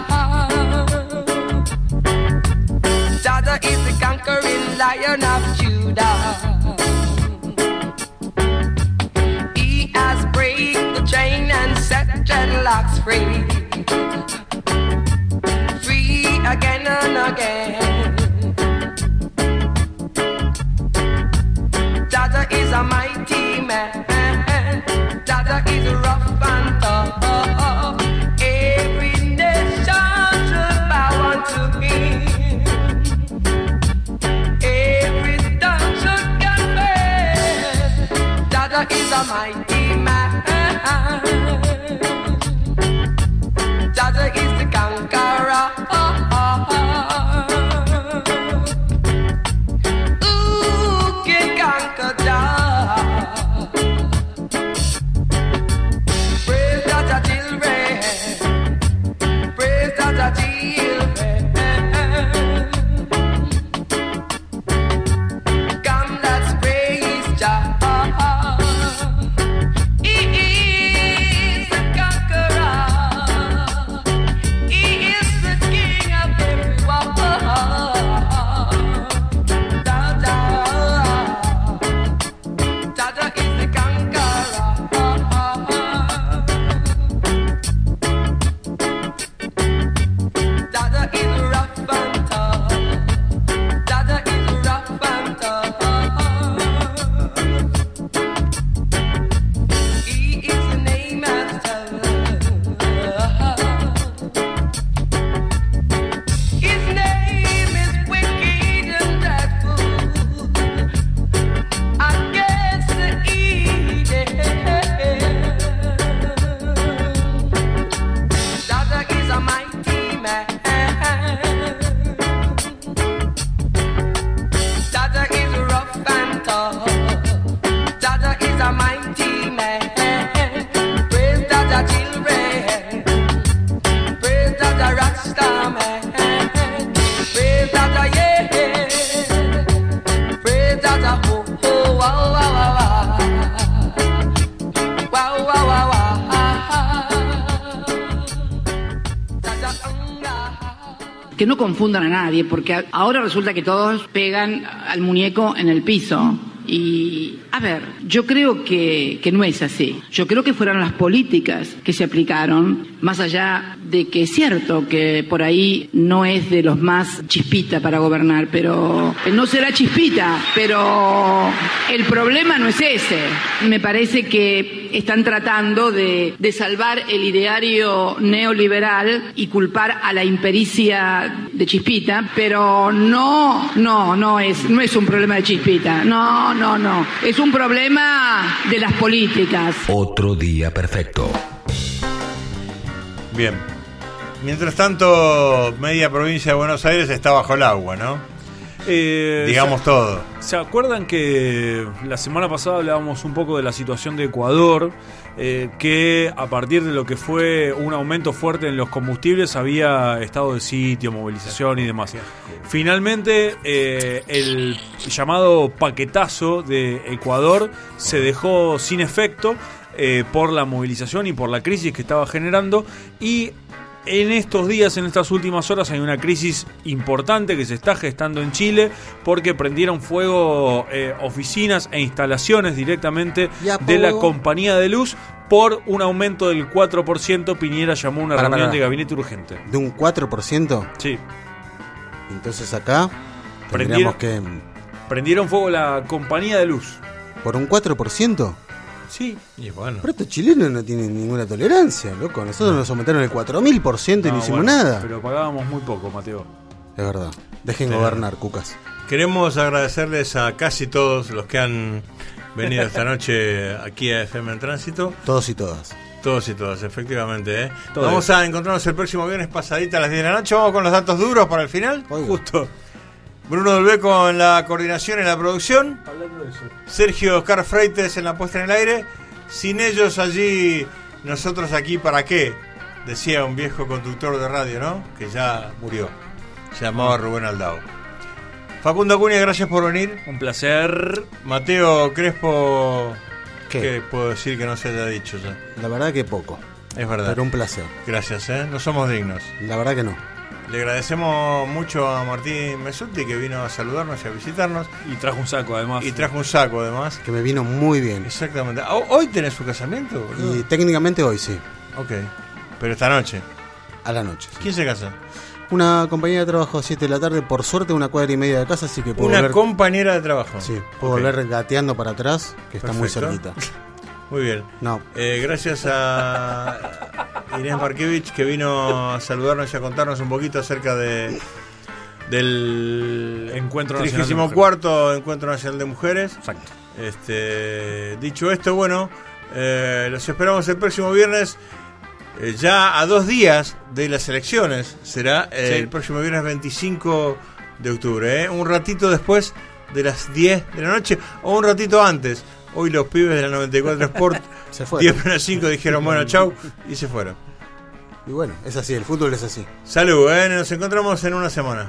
Dada is the conquering Lion of Judah. He has break the chain and set dreadlocks free. Free again and again. Dada is a mighty man. Dada is rough and tough. Every nation should bow unto him. Every tongue should confess. Dada is a mighty man. Dada is the conqueror. Who can conquer Jah? Praise Dada children. Praise Dada children. Come, let's praise Jah. He is the conqueror. He is the king of everyone. Dada, Dada is the conqueror. Dada is rough and tough. Dada is rough and tough. He is the name master. His name is wicked and dreadful. Against the evil. Dada is a mighty man. Dada is rough and tough. Dada is a mighty man. Praise Dada children. Praise Dada Rasta man. Praise Dada yeah. Praise Dada oh oh wow wow wow wow wow wow wow. Que no confundan a nadie, porque ahora resulta que todos pegan al muñeco en el piso. Y, a ver, yo creo que, que no es así. Yo creo que fueron las políticas que se aplicaron Más allá de que es cierto que por ahí no es de los más chispita para gobernar, pero no será chispita, pero el problema no es ese. Me parece que están tratando de, de salvar el ideario neoliberal y culpar a la impericia de Chispita, pero no, no, no es, no es un problema de Chispita, no, no, no, es un problema de las políticas. Otro día perfecto. Bien. Mientras tanto, media provincia de Buenos Aires está bajo el agua, ¿no? Eh, Digamos ¿se, todo. ¿Se acuerdan que la semana pasada hablábamos un poco de la situación de Ecuador? Eh, que a partir de lo que fue un aumento fuerte en los combustibles había estado de sitio, movilización y demás. Finalmente, eh, el llamado paquetazo de Ecuador se dejó sin efecto eh, por la movilización y por la crisis que estaba generando, y en estos días, en estas últimas horas, hay una crisis importante que se está gestando en Chile porque prendieron fuego eh, oficinas e instalaciones directamente de la compañía de luz por un aumento del cuatro por ciento. Piñera llamó a una Para, reunión para. de gabinete urgente. ¿De un cuatro por ciento? Sí. Entonces acá Prendieron, tendríamos que... prendieron fuego la compañía de luz. ¿Por un cuatro por ciento? Sí. Y bueno. Pero estos chilenos no tienen ninguna tolerancia, loco. Nosotros nos aumentaron el cuatro mil por ciento y no, No, hicimos bueno, nada. Pero pagábamos muy poco, Mateo. Es verdad. Dejen Sí. gobernar, cucas. Queremos agradecerles a casi todos los que han venido esta noche aquí a F M en Tránsito. Todos y todas. Todos y todas, efectivamente. ¿eh? Todo Vamos a encontrarnos el próximo viernes pasadita a las diez de la noche. Vamos con los datos duros para el final. Oiga. Justo. Bruno Dolbeco en la coordinación y la producción. Hablando de eso. Sergio Oscar Freites en la puesta en el aire. Sin ellos allí, nosotros aquí, ¿para qué? Decía un viejo conductor de radio, ¿no? Que ya murió. Se llamaba Rubén Aldao. Facundo Acuña, gracias por venir. Un placer. Mateo Crespo, ¿Qué? ¿qué puedo decir que no se haya dicho ya? La verdad que poco. Es verdad. Pero un placer. Gracias, ¿eh? No somos dignos. La verdad que no. Le agradecemos mucho a Martín Mesuti, que vino a saludarnos y a visitarnos. Y trajo un saco, además. Y trajo un saco, además. Que me vino muy bien. Exactamente. ¿Hoy tenés su casamiento, boludo? Y técnicamente hoy sí. Ok. Pero esta noche. A la noche. Sí. ¿Quién se casa? Una compañera de trabajo a siete de la tarde, por suerte una cuadra y media de casa, así que puedo Una volver... compañera de trabajo. Sí, puedo Ok. volver gateando para atrás, que está muy Perfecto. cerquita. Muy bien. No. Eh, gracias a Inés Markevich, que vino a saludarnos y a contarnos un poquito acerca de del Encuentro Nacional de trigésimo Mujeres. cuarto Encuentro Nacional de Mujeres. Exacto. Este, dicho esto, bueno, eh, los esperamos el próximo viernes, eh, ya a dos días de las elecciones. Será eh, Sí. el próximo viernes veinticinco de octubre, ¿eh? Un ratito después de las diez de la noche o un ratito antes. Hoy los pibes de la noventa y cuatro Sport Se fueron. diez menos cinco dijeron bueno, chau, y se fueron. Y bueno, es así, el fútbol es así. Salud, ¿eh? Nos encontramos en una semana.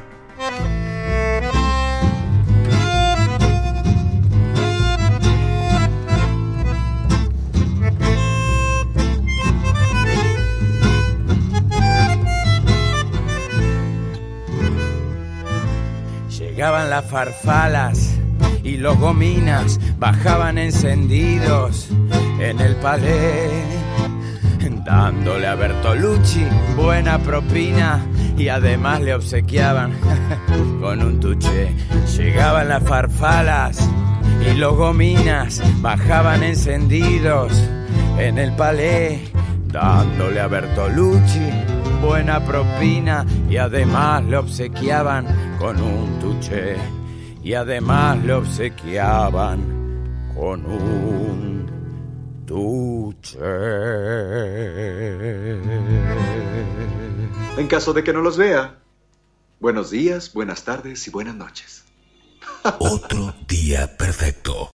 Llegaban las farfalas y los gominas bajaban encendidos en el palé, dándole a Bertolucci buena propina y además le obsequiaban con un tuché. Llegaban las farfalas y los gominas bajaban encendidos en el palé, dándole a Bertolucci buena propina y además le obsequiaban con un tuché. Y además le obsequiaban con un tuché. En caso de que no los vea, buenos días, buenas tardes y buenas noches. Otro día perfecto.